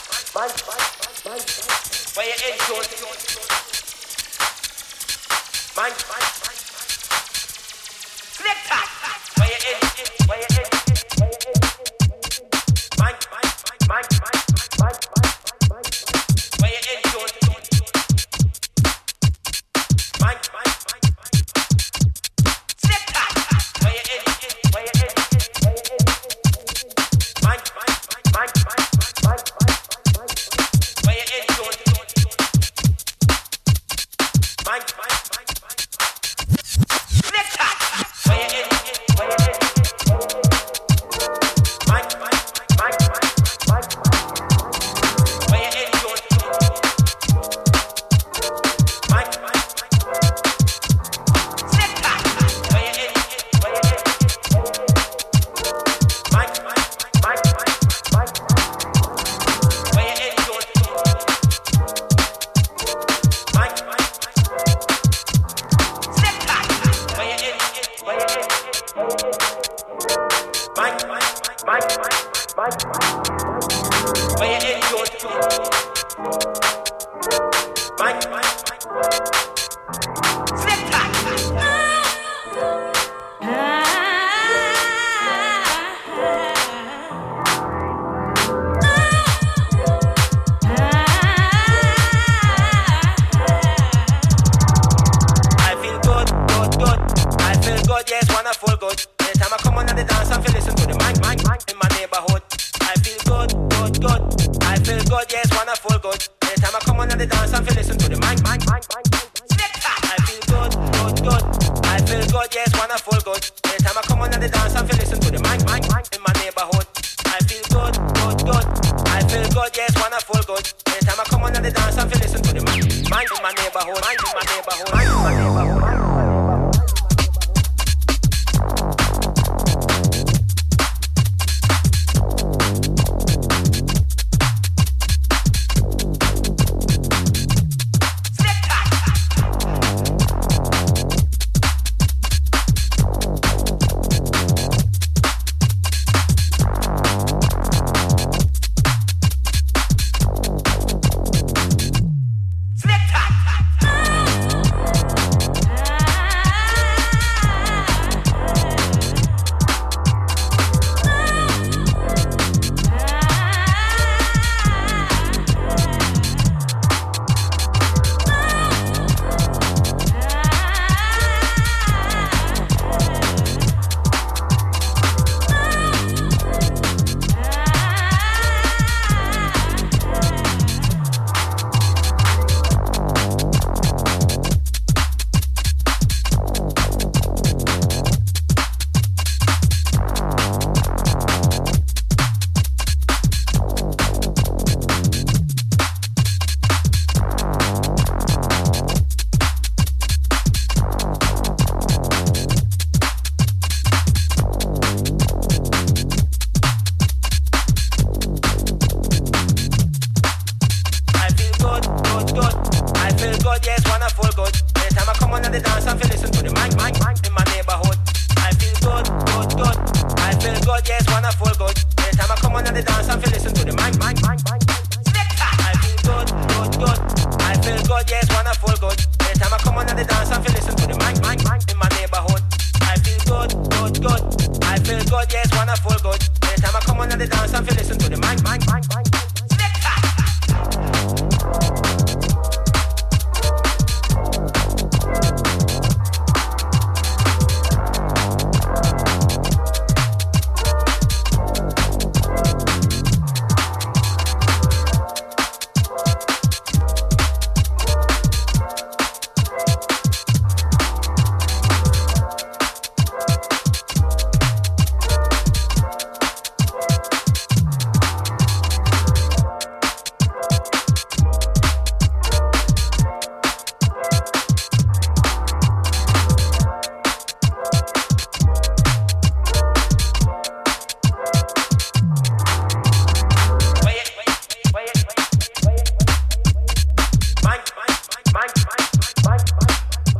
Where you into it? Man, selector. Where you in? Where you in? Where you in? Man, man, man, man, man, man. Where you into it? Man, man, man, man. Selector. Where you in? Where you in? Where you in? Man, man, man, man, man, man, man. Where you into it? Man, man, man, man. Selector. Where you in? Where you in? Man, man, man, man, man, man. Where you into it? Man, man, man. Selector. Where you in? Where you in? Man, man, man, man, man. Where you into it? Man, man, man. Selector. Where you in? Where you in? Man, man, man, man, man. Where you into it? Man, man, man. Selector. I feel good, good, good. I feel good, yes, wonderful, good. Anytime I come on the dance, I feel listen to the mic, mic, mic in my neighborhood. I feel good, good, good. I feel good, yes, wonderful, good. Anytime I come on the dance, I feel listen to the mic, mic, mic, mic, mic. I feel good, good, good. I feel good, yes, wonderful, good. Anytime I come on the dance, I feel listen to the mic, mic, mic in my neighborhood. I feel good, good, good. I feel good, yes, wonderful, good. Anytime I come on the dance, I feel listen to the mic, mic in my neighborhood, mic in my neighborhood, mic in my neighborhood. Selector.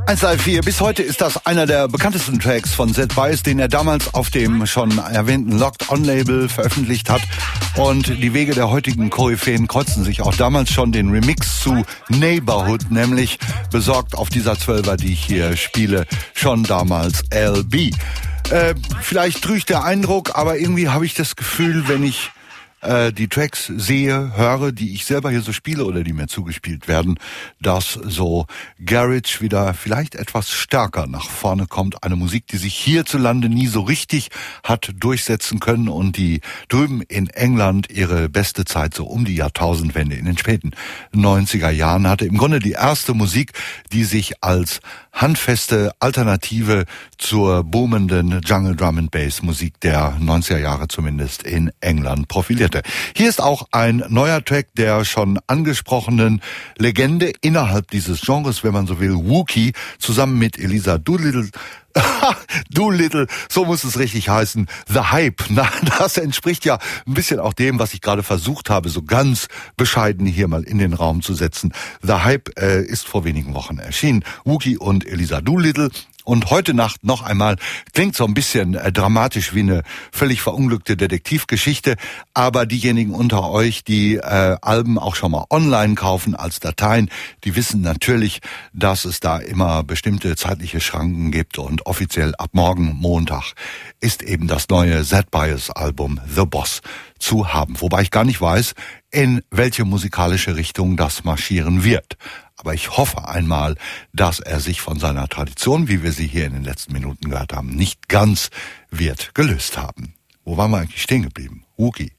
eins Live vier. Bis heute ist das einer der bekanntesten Tracks von Zed Bias, den er damals auf dem schon erwähnten Locked-On-Label veröffentlicht hat. Und die Wege der heutigen Koryphäen kreuzen sich auch damals schon. Den Remix zu Neighborhood, nämlich besorgt auf dieser Zwölfer, die ich hier spiele, schon damals L B. Äh, vielleicht trügt der Eindruck, aber irgendwie habe ich das Gefühl, wenn ich äh, die Tracks sehe, höre, die ich selber hier so spiele oder die mir zugespielt werden, dass so Garage wieder vielleicht etwas stärker nach vorne kommt. Eine Musik, die sich hierzulande nie so richtig hat durchsetzen können und die drüben in England ihre beste Zeit so um die Jahrtausendwende in den späten neunziger Jahren hatte. Im Grunde die erste Musik, die sich als handfeste Alternative zur boomenden Jungle Drum and Bass Musik der neunziger Jahre zumindest in England profilierte. Hier ist auch ein neuer Track der schon angesprochenen Legende innerhalb dieses Genres, wenn man so will, Wookie, zusammen mit Elisa Doolittle. Doolittle, so muss es richtig heißen. The Hype. Na, das entspricht ja ein bisschen auch dem, was ich gerade versucht habe, so ganz bescheiden hier mal in den Raum zu setzen. The Hype äh, ist vor wenigen Wochen erschienen. Wookie und Elisa Doolittle. Und heute Nacht noch einmal, klingt so ein bisschen äh, dramatisch wie eine völlig verunglückte Detektivgeschichte, aber diejenigen unter euch, die äh, Alben auch schon mal online kaufen als Dateien, die wissen natürlich, dass es da immer bestimmte zeitliche Schranken gibt und offiziell ab morgen Montag ist eben das neue Zed Bias Album The Boss zu haben. Wobei ich gar nicht weiß, in welche musikalische Richtung das marschieren wird. Aber ich hoffe einmal, dass er sich von seiner Tradition, wie wir sie hier in den letzten Minuten gehört haben, nicht ganz wird gelöst haben. Wo waren wir eigentlich stehen geblieben? Wookie.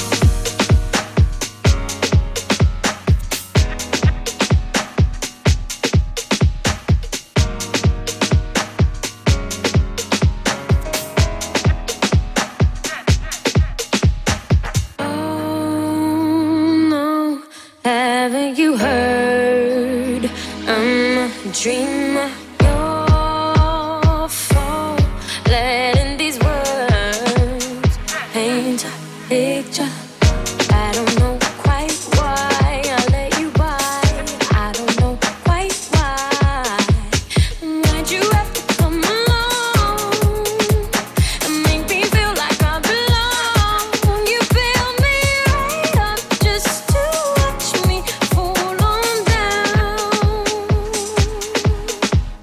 Dreamer, your fault. Letting these words paint a picture. I don't know quite why I let you by. I don't know quite why. Why'd you have to come along and make me feel like I belong? You build me right up just to watch me fall on down.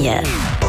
vier.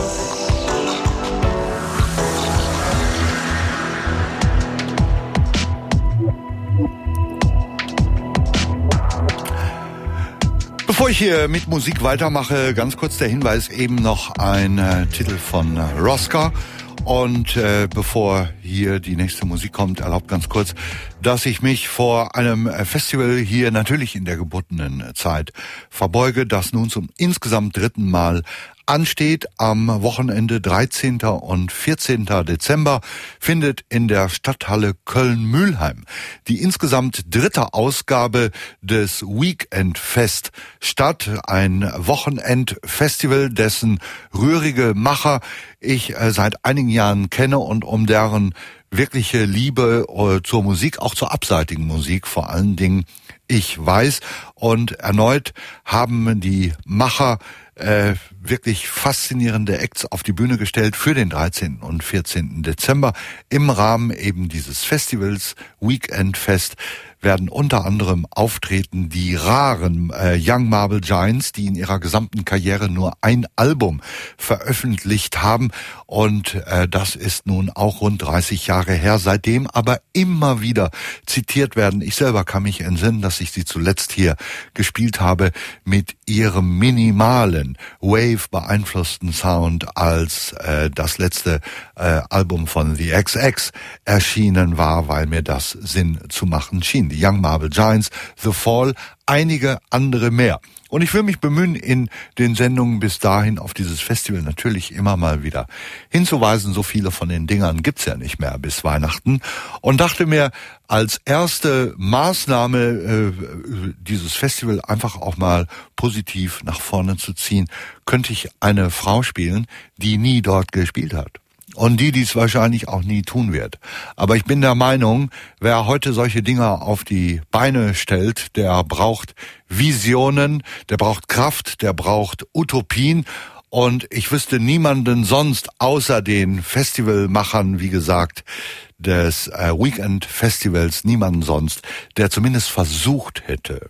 Bevor ich hier mit Musik weitermache, ganz kurz der Hinweis, eben noch ein äh, Titel von äh, Rosca. Und äh, bevor hier die nächste Musik kommt, erlaubt ganz kurz, dass ich mich vor einem Festival hier natürlich in der gebotenen Zeit verbeuge, das nun zum insgesamt dritten Mal ansteht. Am Wochenende dreizehnten und vierzehnten Dezember findet in der Stadthalle Köln-Mülheim die insgesamt dritte Ausgabe des Weekend Fest statt. Ein Wochenendfestival, dessen rührige Macher ich äh, seit einigen Jahren kenne und um deren wirkliche Liebe äh, zur Musik, auch zur abseitigen Musik vor allen Dingen, ich weiß. Und erneut haben die Macher äh, wirklich faszinierende Acts auf die Bühne gestellt für den dreizehnten und vierzehnten Dezember. Im Rahmen eben dieses Festivals Weekend Fest werden unter anderem auftreten die raren äh, Young Marble Giants, die in ihrer gesamten Karriere nur ein Album veröffentlicht haben. Und äh, das ist nun auch rund dreißig Jahre her, seitdem aber immer wieder zitiert werden. Ich selber kann mich entsinnen, dass ich sie zuletzt hier gespielt habe mit ihrem minimalen, Wave-beeinflussten Sound, als äh, das letzte äh, Album von The X X erschienen war, weil mir das Sinn zu machen schien. Die Young Marble Giants, The Fall, einige andere mehr. Und ich will mich bemühen, in den Sendungen bis dahin auf dieses Festival natürlich immer mal wieder hinzuweisen. So viele von den Dingern gibt's ja nicht mehr bis Weihnachten. Und dachte mir, als erste Maßnahme äh, dieses Festival einfach auch mal positiv nach vorne zu ziehen, könnte ich eine Frau spielen, die nie dort gespielt hat. Und die, die es wahrscheinlich auch nie tun wird. Aber ich bin der Meinung, wer heute solche Dinger auf die Beine stellt, der braucht Visionen, der braucht Kraft, der braucht Utopien. Und ich wüsste niemanden sonst außer den Festivalmachern, wie gesagt, des äh, Weekend Festivals, niemanden sonst, der zumindest versucht hätte,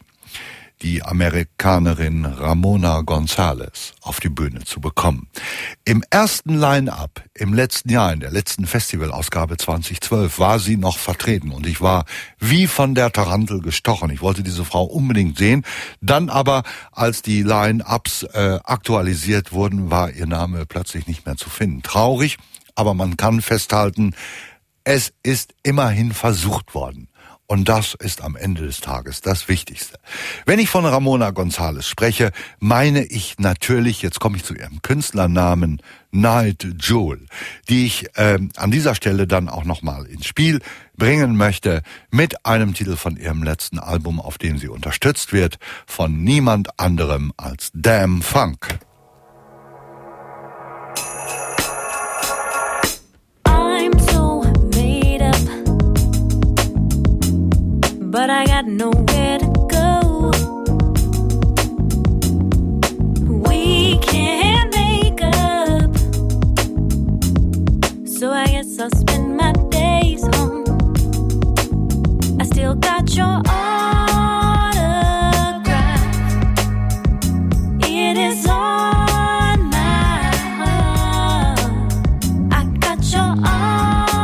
die Amerikanerin Ramona González auf die Bühne zu bekommen. Im ersten Line-Up im letzten Jahr, in der letzten Festivalausgabe zweitausendzwölf, war sie noch vertreten und ich war wie von der Tarantel gestochen. Ich wollte diese Frau unbedingt sehen. Dann aber, als die Line-Ups äh, aktualisiert wurden, war ihr Name plötzlich nicht mehr zu finden. Traurig, aber man kann festhalten, es ist immerhin versucht worden. Und das ist am Ende des Tages das Wichtigste. Wenn ich von Ramona González spreche, meine ich natürlich, jetzt komme ich zu ihrem Künstlernamen, Night Jewel, die ich äh, an dieser Stelle dann auch nochmal ins Spiel bringen möchte mit einem Titel von ihrem letzten Album, auf dem sie unterstützt wird von niemand anderem als Damn Funk. But I got nowhere to go. We can't make up, so I guess I'll spend my days home. I still got your autograph. It is on my heart. I got your autograph.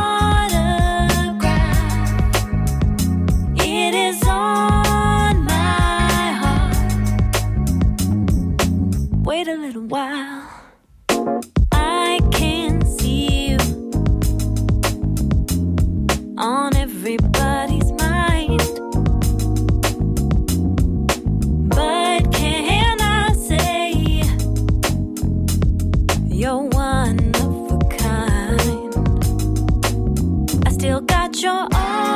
It is on my heart. Wait a little while. I can see you on everybody's mind. But can I say you're one of a kind? I still got your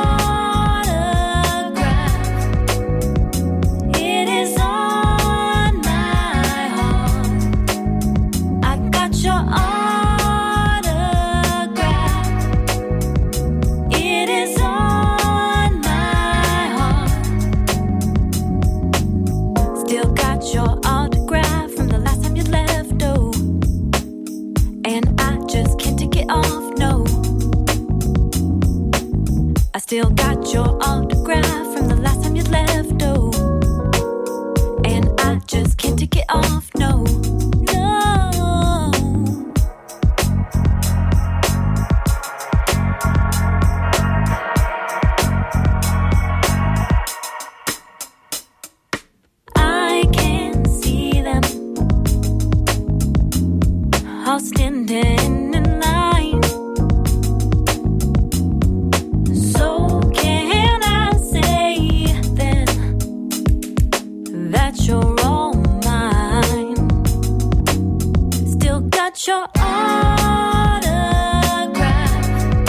still got your autograph from the last time you left, oh. And I just can't take it off, no, no. standing in line. So can I say then that you're all mine? Still got your autograph.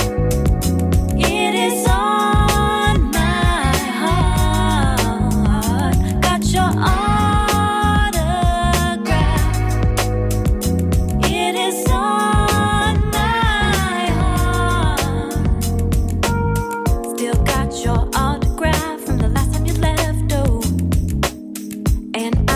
It is on my heart. Got your autograph. It is on my heart. Still got your autograph from the last time you left, oh. And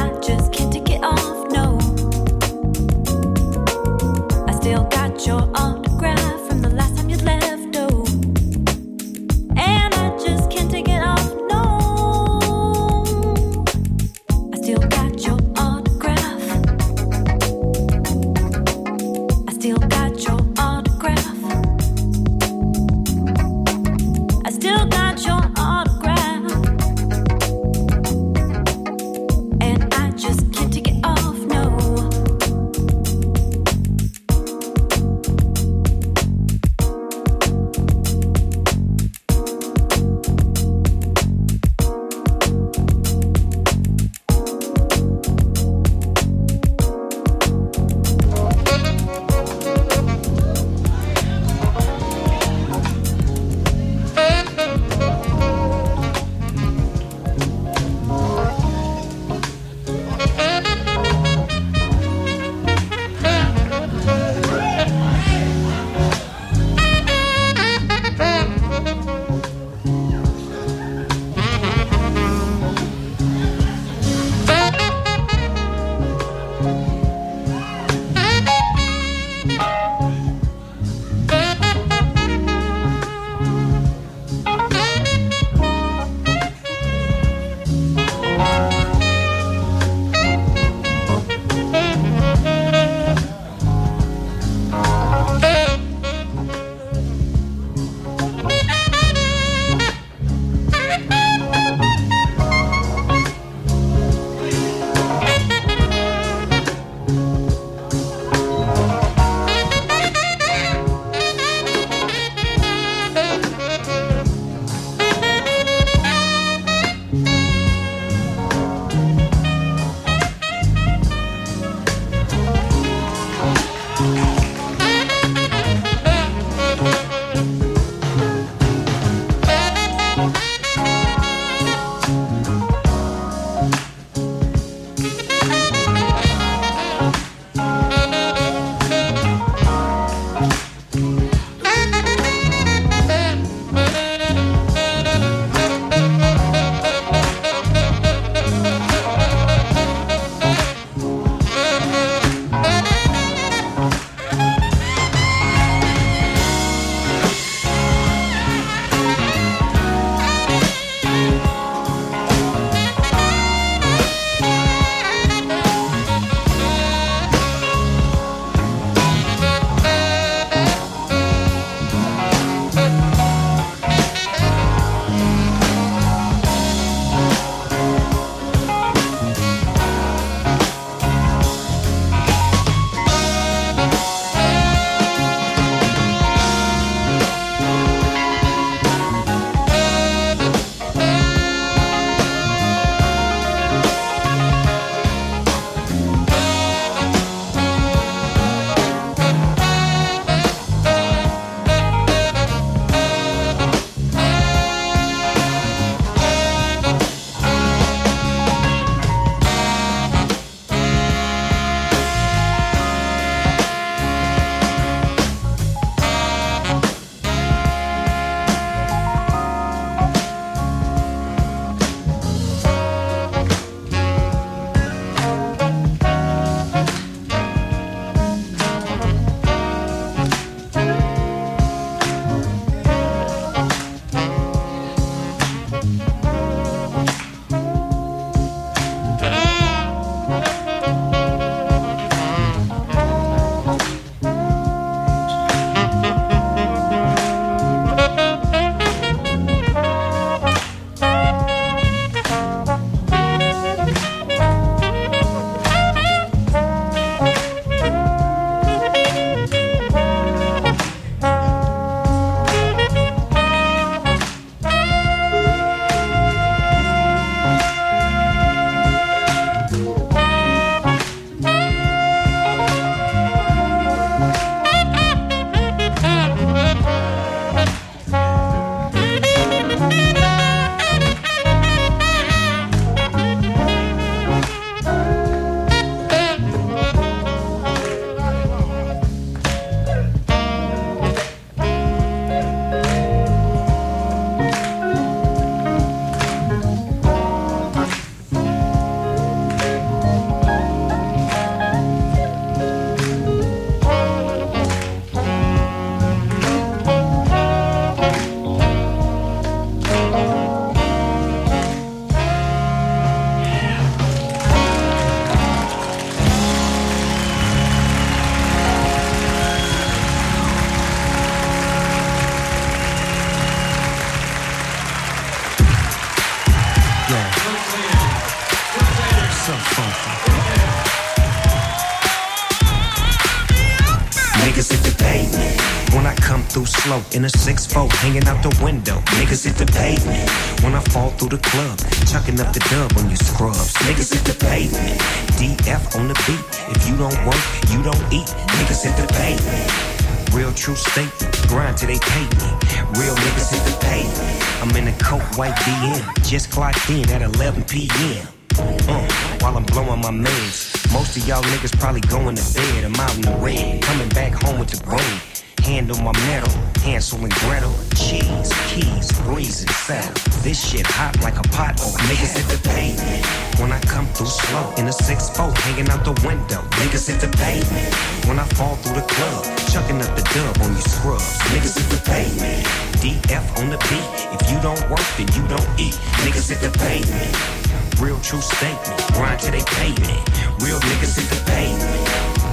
niggas hit the pavement. When I come through slow in a six four, hanging out the window, niggas hit the pavement. When I fall through the club, chucking up the dub on you scrubs, niggas hit the pavement. D F on the beat, if you don't work, you don't eat, niggas hit the pavement. Real true statement, grind till they pay me. Real niggas hit the pavement. I'm in a coat white D M, just clocked in at eleven p.m. Uh, while I'm blowing my meds. Most of y'all niggas probably going to bed. I'm out in the red, coming back home with the brain. Hand on my metal, Hansel and Gretel. Cheese, keys, breeze and settle. This shit hot like a pot, oh niggas hit the pavement. When I come through slow in a six four, hanging out the window, niggas hit the pavement. When I fall through the club, chucking up the dub on you scrubs, niggas hit the pavement. D F on the beat, if you don't work then you don't eat, niggas hit the pavement. Real true statement, grind till they pavement. Real niggas hit the pavement.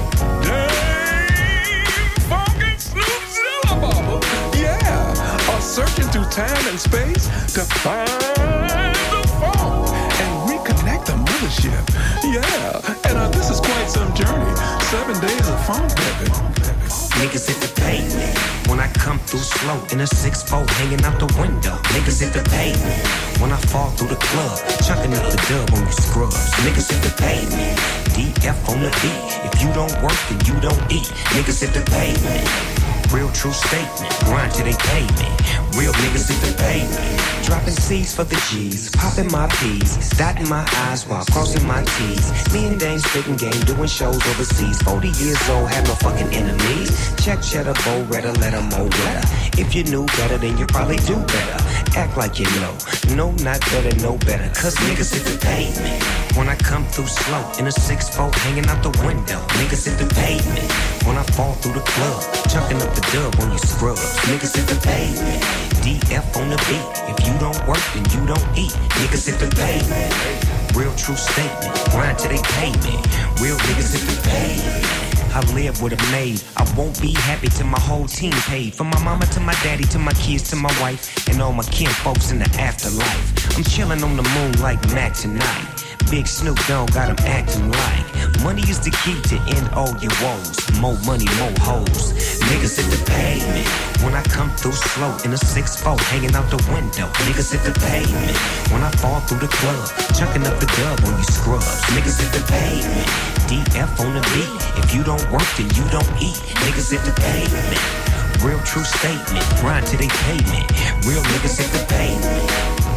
Yeah, are searching through time and space to find the funk and reconnect the mothership. Yeah, and uh, this is quite some journey. Seven days of funk, baby. Niggas hit the pavement. When I come through slow in a six four, hanging out the window, niggas hit the pavement. When I fall through the club, chucking up the dub on you scrubs, niggas hit the pavement. D F on the beat, if you don't work then you don't eat, niggas hit the pavement. Real true statement, grind till they pay me. Real niggas hit the pavement. Dropping C's for the G's, popping my P's, dotting my I's while crossing my T's. Me and Dame spitting game, doing shows overseas. Forty years old, had no fucking enemies. Check cheddar, bow redder, let them mow wetter. If you knew better, then you probably do better. Act like you know, no, not better, no better. Cause niggas hit the pavement. When I come through slow in a six four, hanging out the window, niggas hit the pavement. When I fall through the club, chucking up the dub on you scrubs, niggas hit the pavement. D F on the beat, if you don't work then you don't eat, niggas hit the pavement. Real true statement, grind till they pay me. Real niggas hit the pavement. I live with a maid. I won't be happy till my whole team paid. From my mama to my daddy to my kids to my wife and all my kin folks in the afterlife. I'm chilling on the moon like Mac tonight. Big Snoop Dogg got him acting like money is the key to end all your woes. More money, more hoes. Niggas hit the pavement. When I come through slow in a six four, hanging out the window, niggas hit the pavement. When I fall through the club, chucking up the dub on you scrubs, niggas hit the pavement. D F on the beat, if you don't work then you don't eat, niggas hit the pavement. Real true statement, grind till they pay me. Real niggas hit the pavement.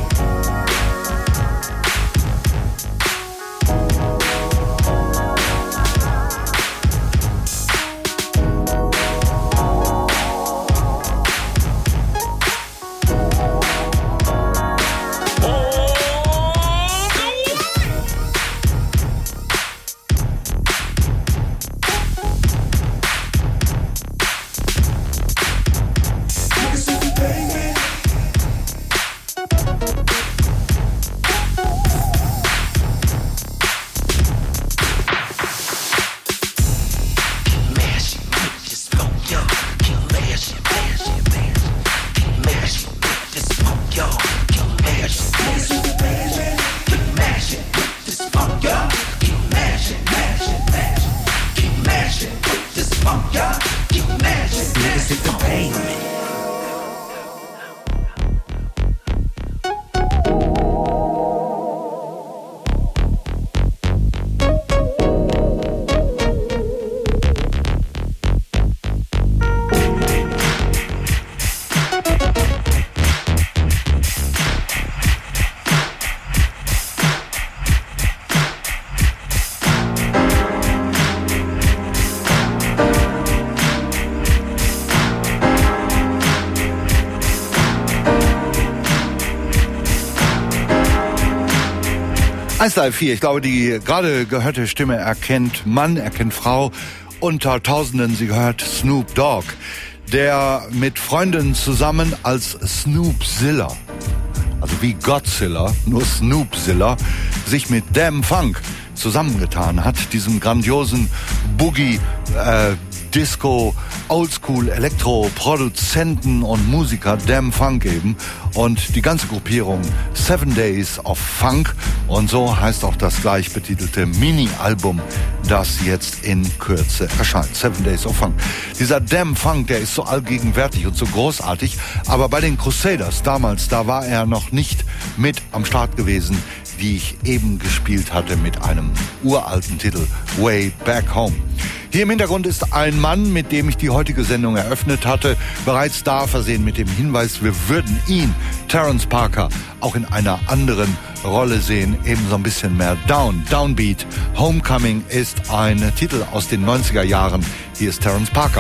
eins Live vier, ich glaube, die gerade gehörte Stimme erkennt Mann, erkennt Frau. Unter Tausenden, sie gehört Snoop Dogg, der mit Freunden zusammen als Snoopzilla, also wie Godzilla, nur Snoopzilla, sich mit Damn Funk zusammengetan hat, diesem grandiosen Boogie, äh, Disco, Oldschool, Elektro-Produzenten und Musiker Damn Funk eben und die ganze Gruppierung Seven Days of Funk und so heißt auch das gleich betitelte Mini-Album, das jetzt in Kürze erscheint. Seven Days of Funk. Dieser Damn Funk, der ist so allgegenwärtig und so großartig, aber bei den Crusaders damals, da war er noch nicht mit am Start gewesen, die ich eben gespielt hatte mit einem uralten Titel, Way Back Home. Hier im Hintergrund ist ein Mann, mit dem ich die heutige Sendung eröffnet hatte, bereits da versehen mit dem Hinweis, wir würden ihn, Terence Parker, auch in einer anderen Rolle sehen, eben so ein bisschen mehr Down, Downbeat. Homecoming ist ein Titel aus den neunziger Jahren. Hier ist Terence Parker.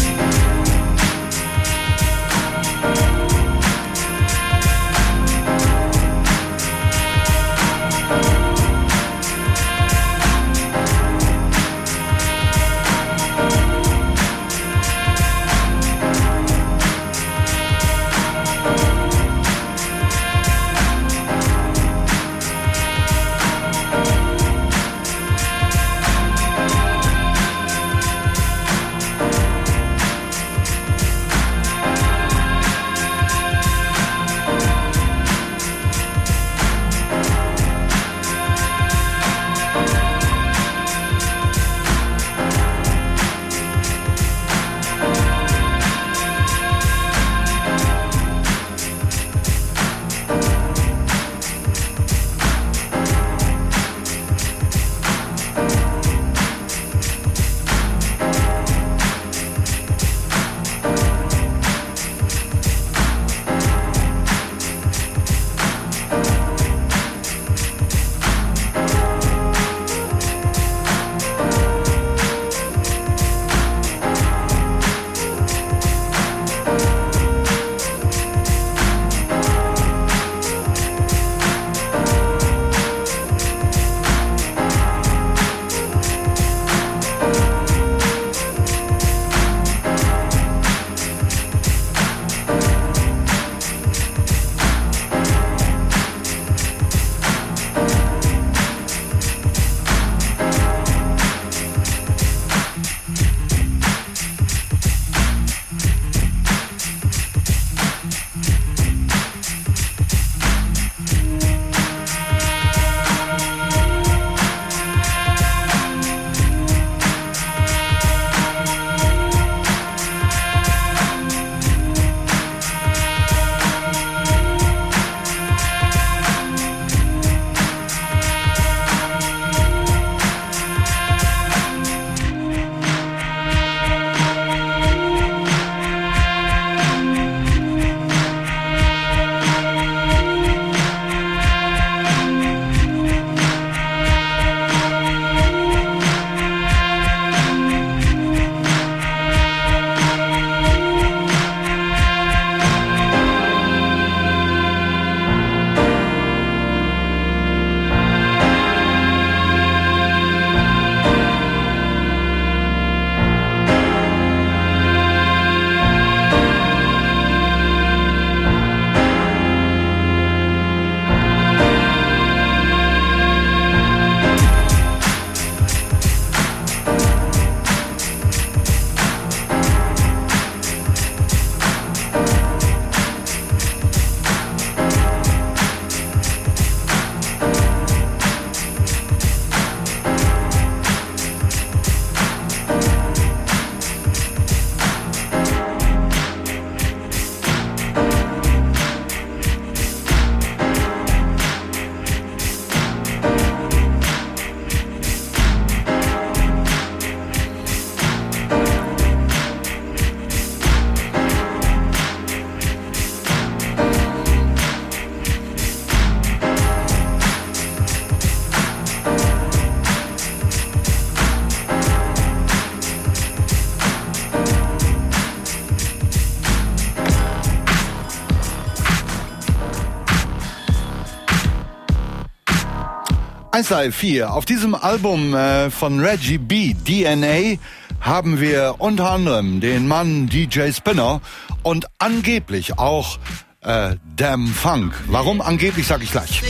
eins Live vier. Auf diesem Album äh, von Reggie B, D N A, haben wir unter anderem den Mann D J Spinner und angeblich auch äh, Damn Funk. Warum angeblich, sag ich gleich.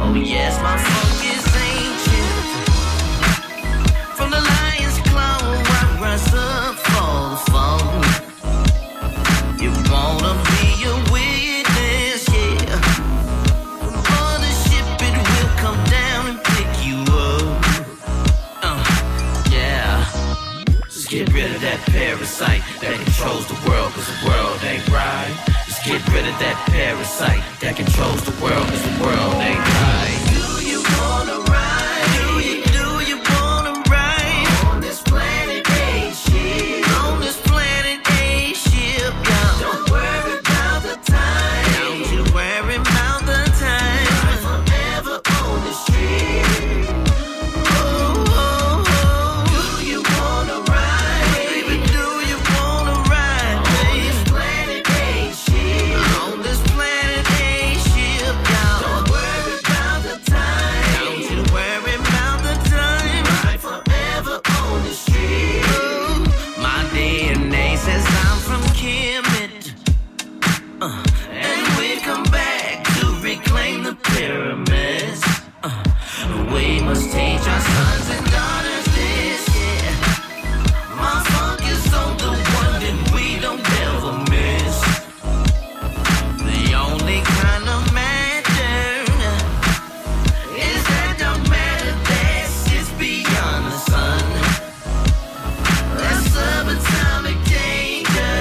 Oh yes, my funk is ancient. From the lion's claw, I rise up for the phone. You wanna be a witness, yeah. On the ship it will come down and pick you up. Uh, yeah. Just get rid of that parasite that controls the world, cause the world ain't right. Just get rid of that parasite that controls the world, cause the world ain't right. Do you wanna ride? Do you, do you wanna ride? On this planet A-ship. On this planet A-ship, yeah. Don't worry about the time. Don't you worry about the time. Ride forever on the street. Oh, oh, oh. Do you wanna ride? Baby, do you wanna ride? On this planet A-ship. On this planet A-ship, yeah. Don't worry about the time. Don't you worry about the time. Ride forever on the street. Ooh, my D N A says I'm from Kemet. Uh, and we come back to reclaim the pyramids. Uh, we must teach our sons and daughters this, yeah. My funk is on the one that we don't ever miss. The only kind of matter is that don't matter that sits beyond the sun. That's subatomic danger.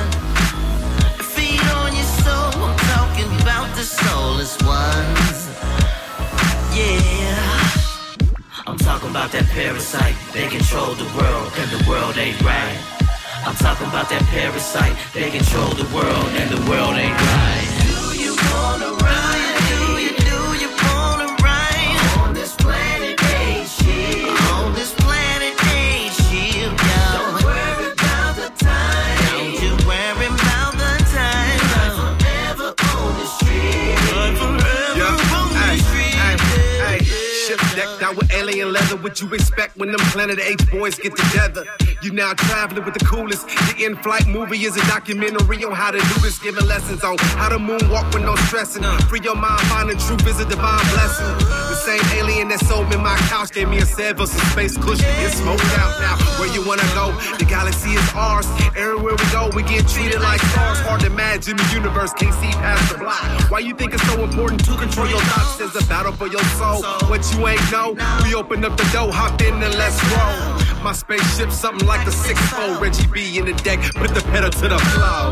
Feed on your soul, I'm talking about the soulless ones. Yeah, I'm talking about that parasite. They control the world, and the world ain't right. I'm talking about that parasite. They control the world, and the world ain't right. Do you wanna ride? Do you, do you wanna ride? On this planet A-ship. On this planet A-ship, yeah. Don't worry about the time. Don't you worry about the time. Ride forever on the street. Ride forever on the street. Hey, ship decked out with alien leather. What you expect when them Planet H boys get together? You now traveling with the coolest. The in-flight movie is a documentary on how to do this, giving lessons on how to moonwalk with no stressing. Free your mind, finding truth is a divine blessing. The same alien that sold me my couch gave me a Seville, some space cushion. It's smoked out now. Where you wanna go? The galaxy is ours. Everywhere we go, we get treated like stars. Hard to imagine the universe can't see past the block. Why you think it's so important to control your thoughts? There's a battle for your soul. What you ain't know, we open up the door, hop in and let's roll. My spaceship, something like a six fold. Reggie B in the deck, put the pedal to the floor.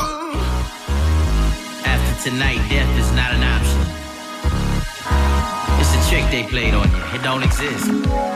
After tonight, death is not an option. It's a trick they played on you. It don't exist.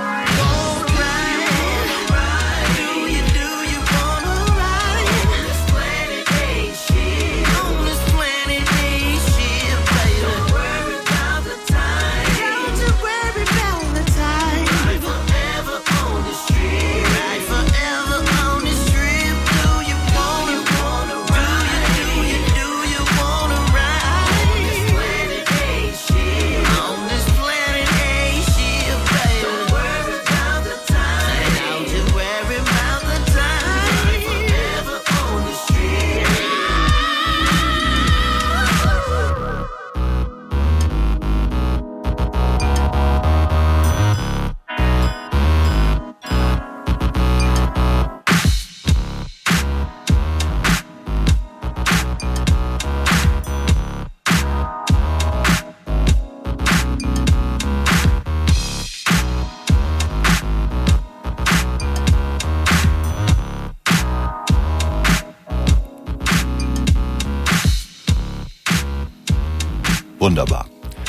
Wunderbar.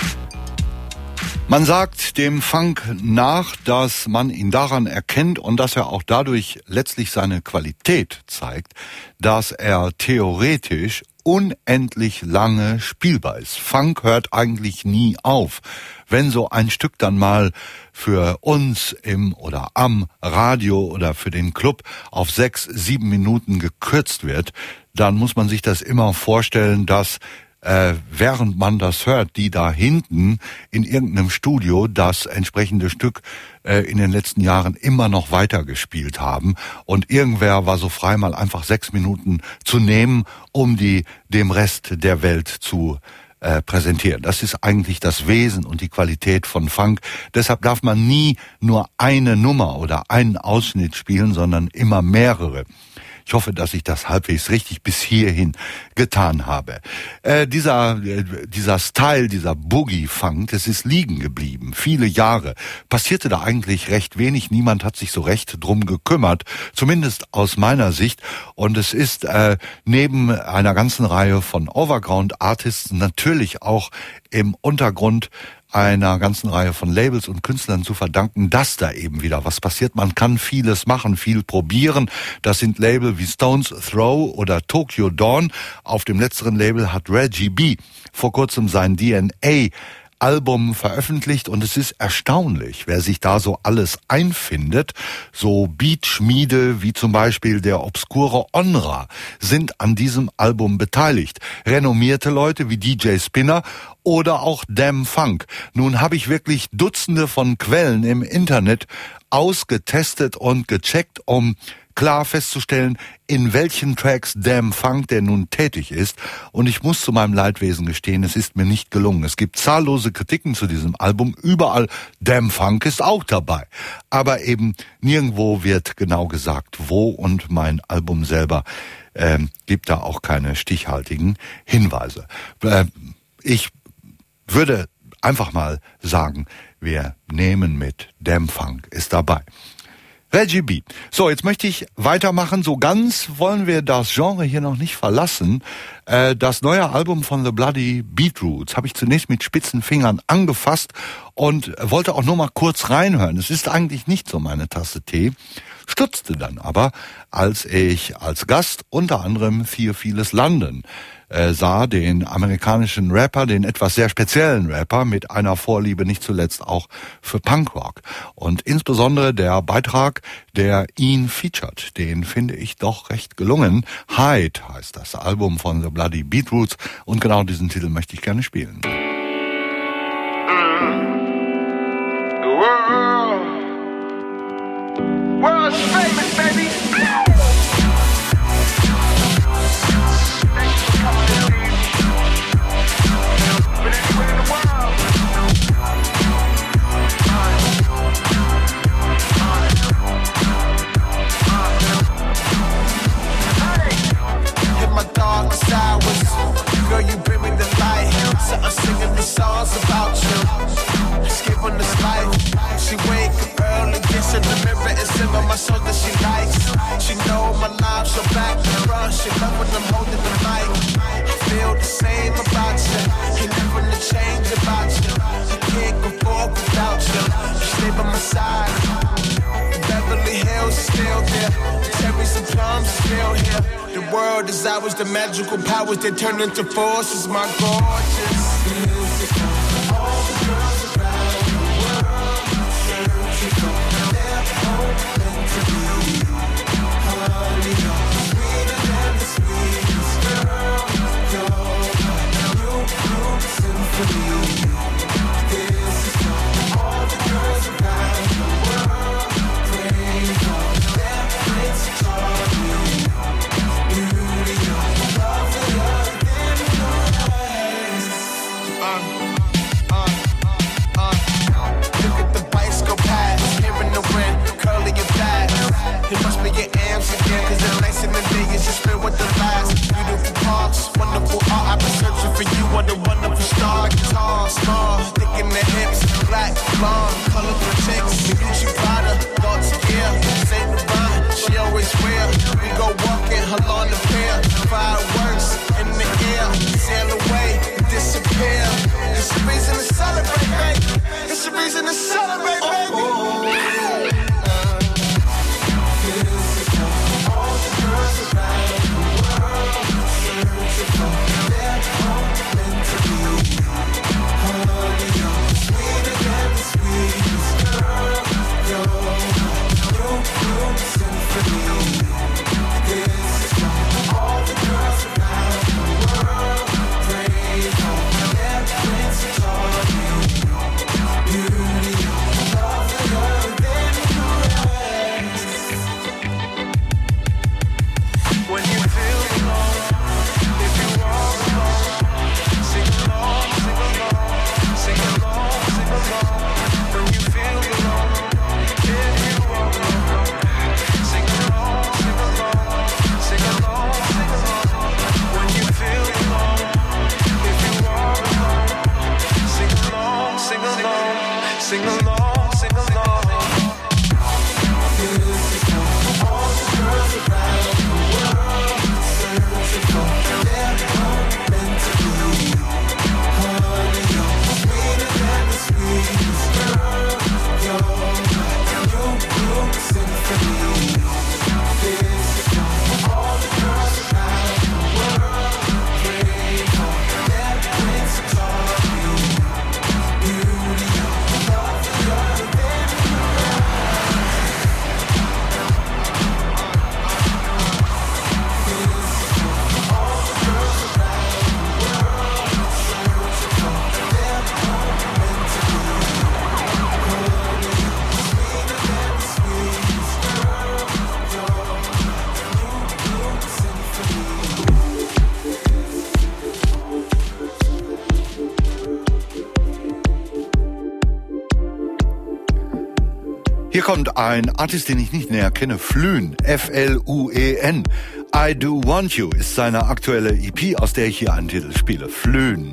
Man sagt dem Funk nach, dass man ihn daran erkennt und dass er auch dadurch letztlich seine Qualität zeigt, dass er theoretisch unendlich lange spielbar ist. Funk hört eigentlich nie auf. Wenn so ein Stück dann mal für uns im oder am Radio oder für den Club auf sechs, sieben Minuten gekürzt wird, dann muss man sich das immer vorstellen, dass Äh, während man das hört, die da hinten in irgendeinem Studio das entsprechende Stück äh, in den letzten Jahren immer noch weitergespielt haben und irgendwer war so frei, mal einfach sechs Minuten zu nehmen, um die dem Rest der Welt zu äh, präsentieren. Das ist eigentlich das Wesen und die Qualität von Funk. Deshalb darf man nie nur eine Nummer oder einen Ausschnitt spielen, sondern immer mehrere. Ich hoffe, dass ich das halbwegs richtig bis hierhin getan habe. Äh, dieser, äh, dieser Style, dieser Boogie-Funk, das ist liegen geblieben. Viele Jahre. Passierte da eigentlich recht wenig. Niemand hat sich so recht drum gekümmert. Zumindest aus meiner Sicht. Und es ist äh, neben einer ganzen Reihe von Overground-Artists natürlich auch im Untergrund einer ganzen Reihe von Labels und Künstlern zu verdanken, dass da eben wieder was passiert. Man kann vieles machen, viel probieren. Das sind Label wie Stones Throw oder Tokyo Dawn. Auf dem letzteren Label hat Reggie B vor kurzem sein D N A Album veröffentlicht und es ist erstaunlich, wer sich da so alles einfindet. So Beatschmiede wie zum Beispiel der obskure Onra sind an diesem Album beteiligt. Renommierte Leute wie D J Spinner oder auch Damn Funk. Nun habe ich wirklich Dutzende von Quellen im Internet ausgetestet und gecheckt, um klar festzustellen, in welchen Tracks Damn Funk der nun tätig ist. Und ich muss zu meinem Leidwesen gestehen, es ist mir nicht gelungen. Es gibt zahllose Kritiken zu diesem Album. Überall Damn Funk ist auch dabei. Aber eben nirgendwo wird genau gesagt, wo. Und mein Album selber äh, gibt da auch keine stichhaltigen Hinweise. Äh, ich würde einfach mal sagen, wir nehmen mit Damn Funk ist dabei. Reggie B. So, jetzt möchte ich weitermachen. So ganz wollen wir das Genre hier noch nicht verlassen. Äh, das neue Album von The Bloody Beetroots habe ich zunächst mit spitzen Fingern angefasst und wollte auch nur mal kurz reinhören. Es ist eigentlich nicht so meine Tasse Tee. Stutzte dann aber, als ich als Gast unter anderem Theophilus London äh, sah, den amerikanischen Rapper, den etwas sehr speziellen Rapper mit einer Vorliebe nicht zuletzt auch für Punkrock. Und insbesondere der Beitrag, der ihn featured, den finde ich doch recht gelungen. Hide heißt das Album von The Bloody Beetroots und genau diesen Titel möchte ich gerne spielen. World's famous, baby. In my darkest hours, girl, you bring me the light. So I'm singing these songs about you. Just giving this life. She wake up early, gets in the mirror and sing on my song that she likes. She know my life, so back to front. She love when I'm holding the mic. I feel the same about you. Ain't never to change about you. I can't go forward without you. Stay by my side. Beverly Hills is still there. Cherries and plums is still here. The world is ours, the magical powers that turn into forces. My gorgeous. All the girls around the world searching for their home to be. Honey, you're sweeter than the sweetest girl. You're my new symphony. This is for all the girls around the world praying for their Prince Charlie. Beauty, you're lovelier than your eyes. Uh, uh, uh, look at the bikes go past, hearing the wind, curling your back. It must be your Amsterdam, cause the nights in the day is just filled with the last. Beautiful parks, wonderful art, I've been searching for you on the wonderful star. Guitar, small, thick in the hips, black, blonde, colorful chicks. Gucci Prada, thoughts, yeah, same the rhyme, she always wear. We go walking, her lawn the pair, fireworks in the air, sail away, disappear. It's a reason to celebrate, baby. It's a reason to celebrate, baby. Oh, oh. All the girls around the world pray for their Prince Charlie. Hier kommt ein Artist, den ich nicht näher kenne, Fluen, F L U E N. I Do Want You ist seine aktuelle E P, aus der ich hier einen Titel spiele. Fluen.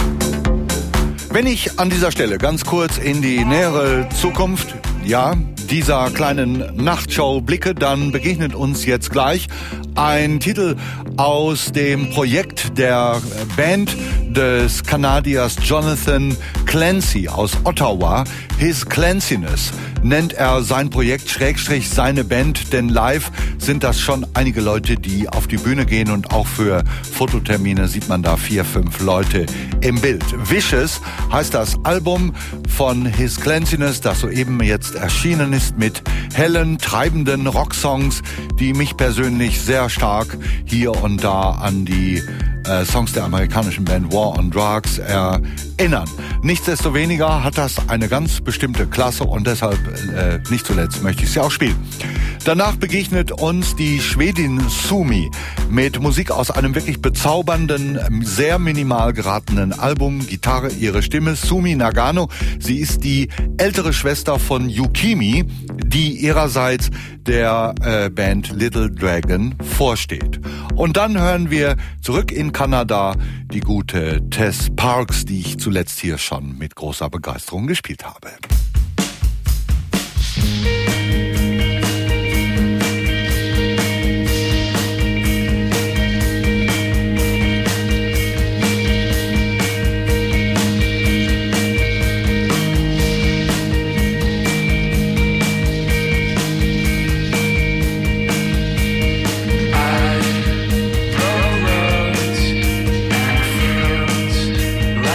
Wenn ich an dieser Stelle ganz kurz in die nähere Zukunft, ja, dieser kleinen Nachtshow blicke, dann begegnet uns jetzt gleich ein Titel aus dem Projekt der Band des Kanadiers Jonathan Clancy aus Ottawa. His Clanciness nennt er sein Projekt, Schrägstrich seine Band, denn live sind das schon einige Leute, die auf die Bühne gehen und auch für Fototermine sieht man da vier, fünf Leute im Bild. Vicious heißt das Album von His Clanciness, das soeben jetzt erschienen ist mit hellen, treibenden Rocksongs, die mich persönlich sehr stark hier und da an die äh, Songs der amerikanischen Band War on Drugs erinnern. Nichtsdestoweniger hat das eine ganz bestimmte Klasse und deshalb äh, nicht zuletzt möchte ich sie auch spielen. Danach begegnet uns die Schwedin Sumi mit Musik aus einem wirklich bezaubernden, sehr minimal geratenen Album, Gitarre, ihre Stimme, Sumi Nagano. Sie ist die ältere Schwester von Yukimi, die ihrerseits der äh, Band Little Dragon vorsteht. Und dann hören wir zurück in Kanada die gute Tess Parks, die ich zuletzt hier schon mit großer Begeisterung gespielt habe.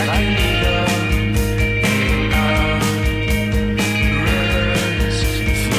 Like a needle in a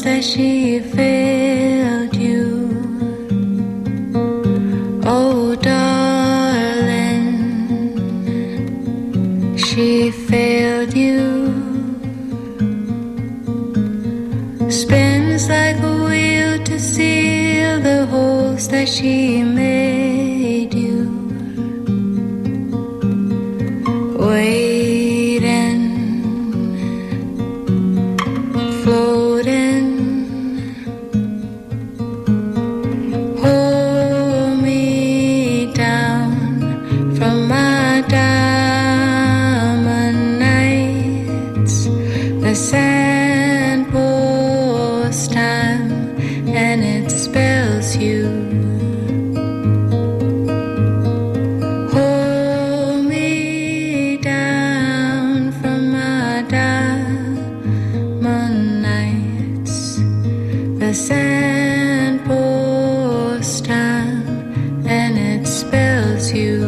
that she failed you. Oh, darling, she failed you. Spins like a wheel to seal the holes that she made you. Waiting, floating, hold me down from my diamond nights. The sand pours time and it spells you. Hold me down from my diamond nights. The sand pours time and it spells you.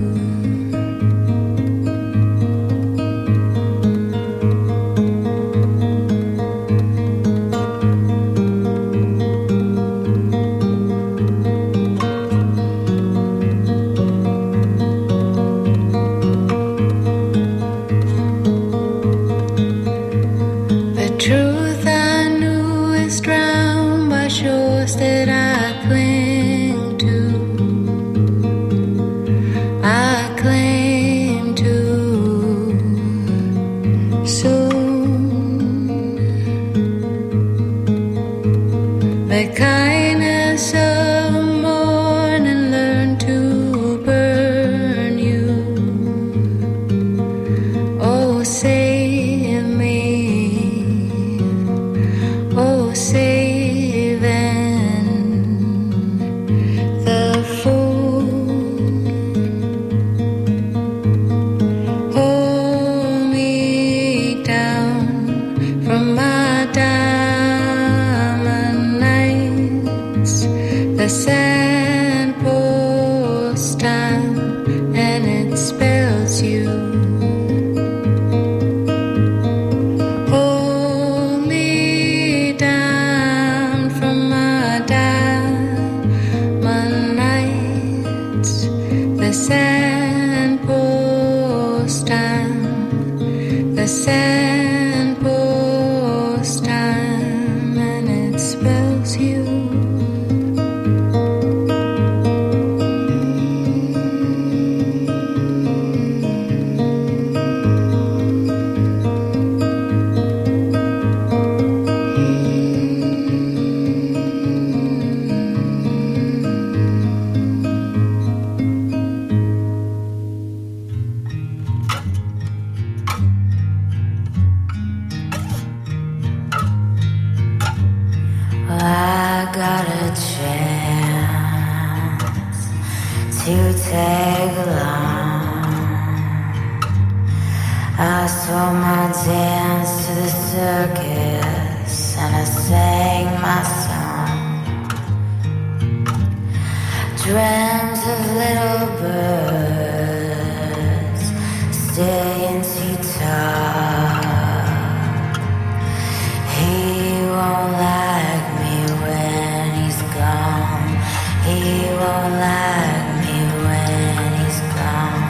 The truth I knew is drowned by shores that I cling to. I claim to soon. The kindness of morning learn to burn you. Oh, save me. Oh, saving the fool. Hold me down from my diamond nights. The sand pours time and it spells you. Hold me down from my diamond nights. The sand pours time. The sand pours time and it spells you. Well, I got a chance to tag along. I saw my dance to the circus and I sang my song. Dreams of little birds staying too tall. He won't like me when he's gone. He won't like me when he's gone.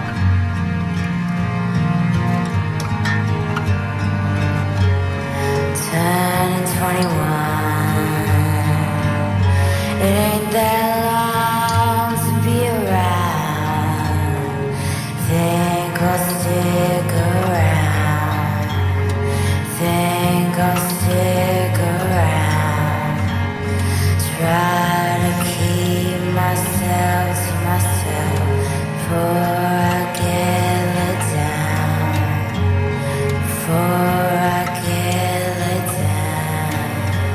Turning twenty-one, it ain't that long to be around. Think I'll stick around. Think I'll stick around. Try to keep myself to myself before I get let down. Before I get let down.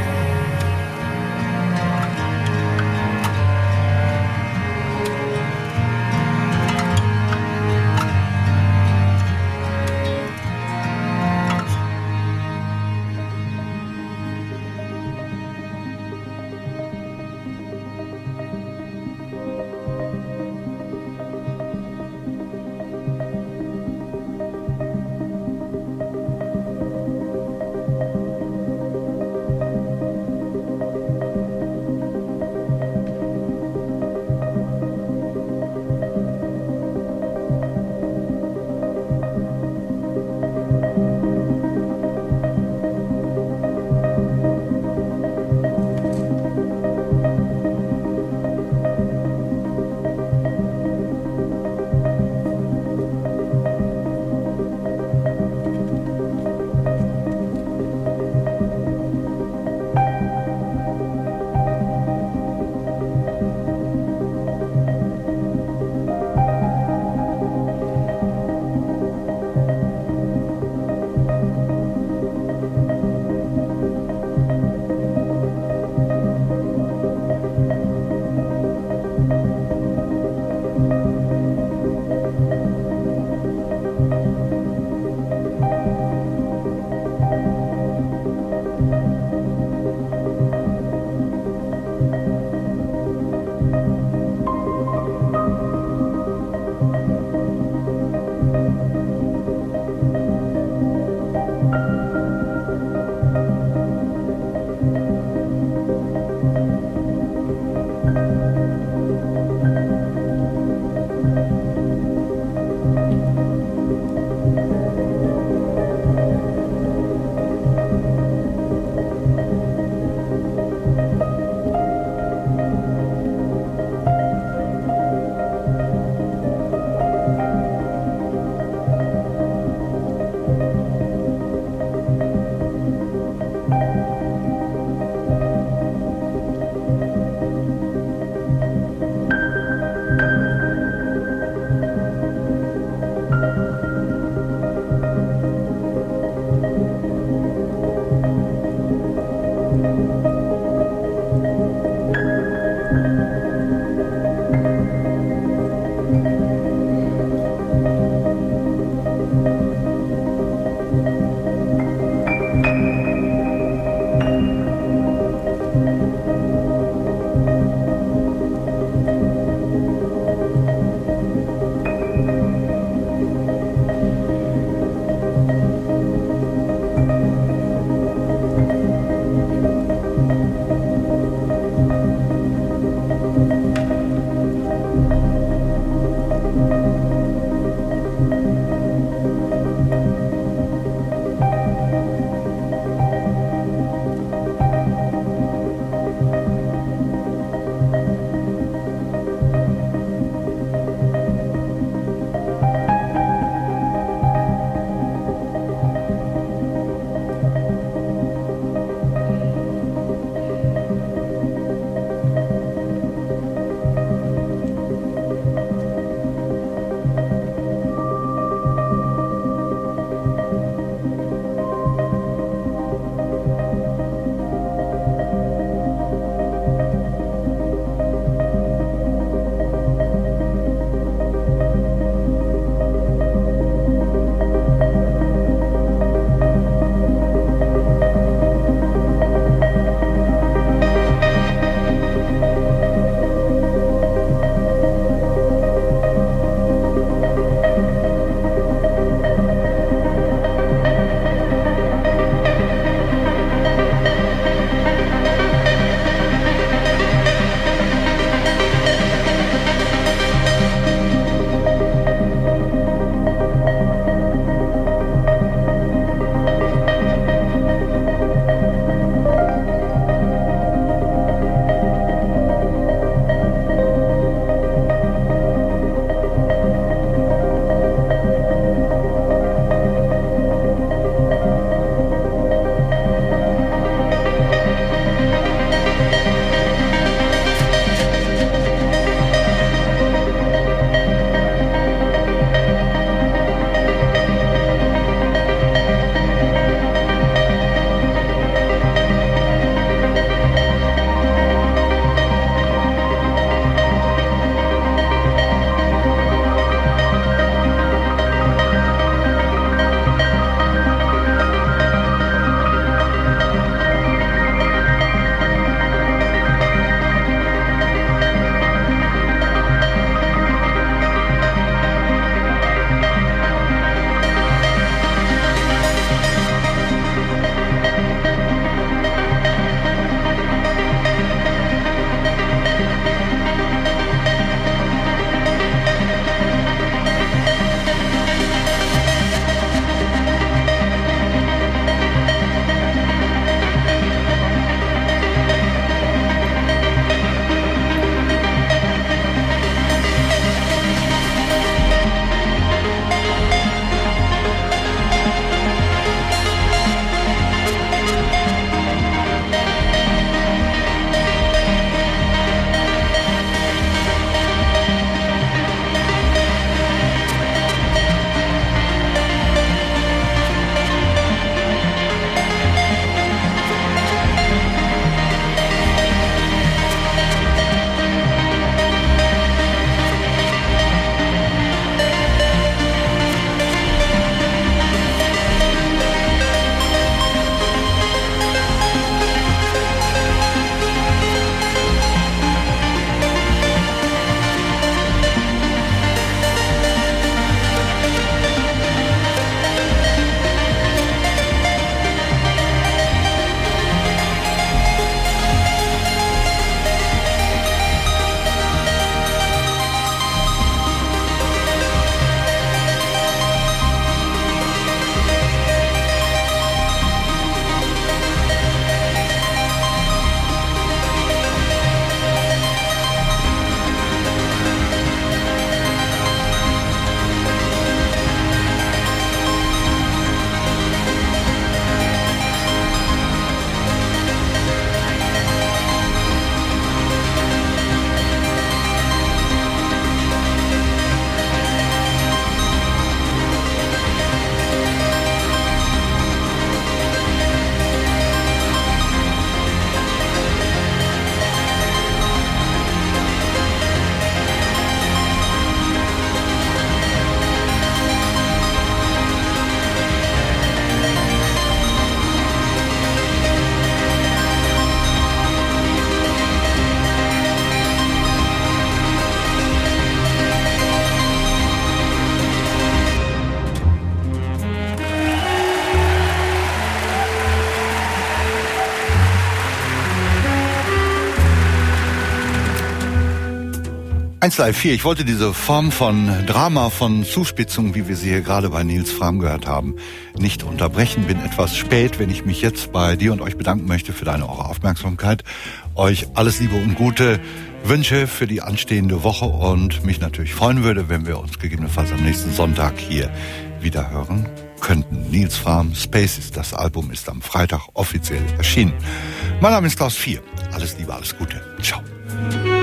eins Live vier, ich wollte diese Form von Drama, von Zuspitzung, wie wir sie hier gerade bei Nils Frahm gehört haben, nicht unterbrechen. Bin etwas spät, wenn ich mich jetzt bei dir und euch bedanken möchte für deine eure Aufmerksamkeit. Euch alles Liebe und Gute wünsche für die anstehende Woche und mich natürlich freuen würde, wenn wir uns gegebenenfalls am nächsten Sonntag hier wieder hören könnten. Nils Frahm, Spaces, das Album ist am Freitag offiziell erschienen. Mein Name ist Klaus vier. Alles Liebe, alles Gute. Ciao.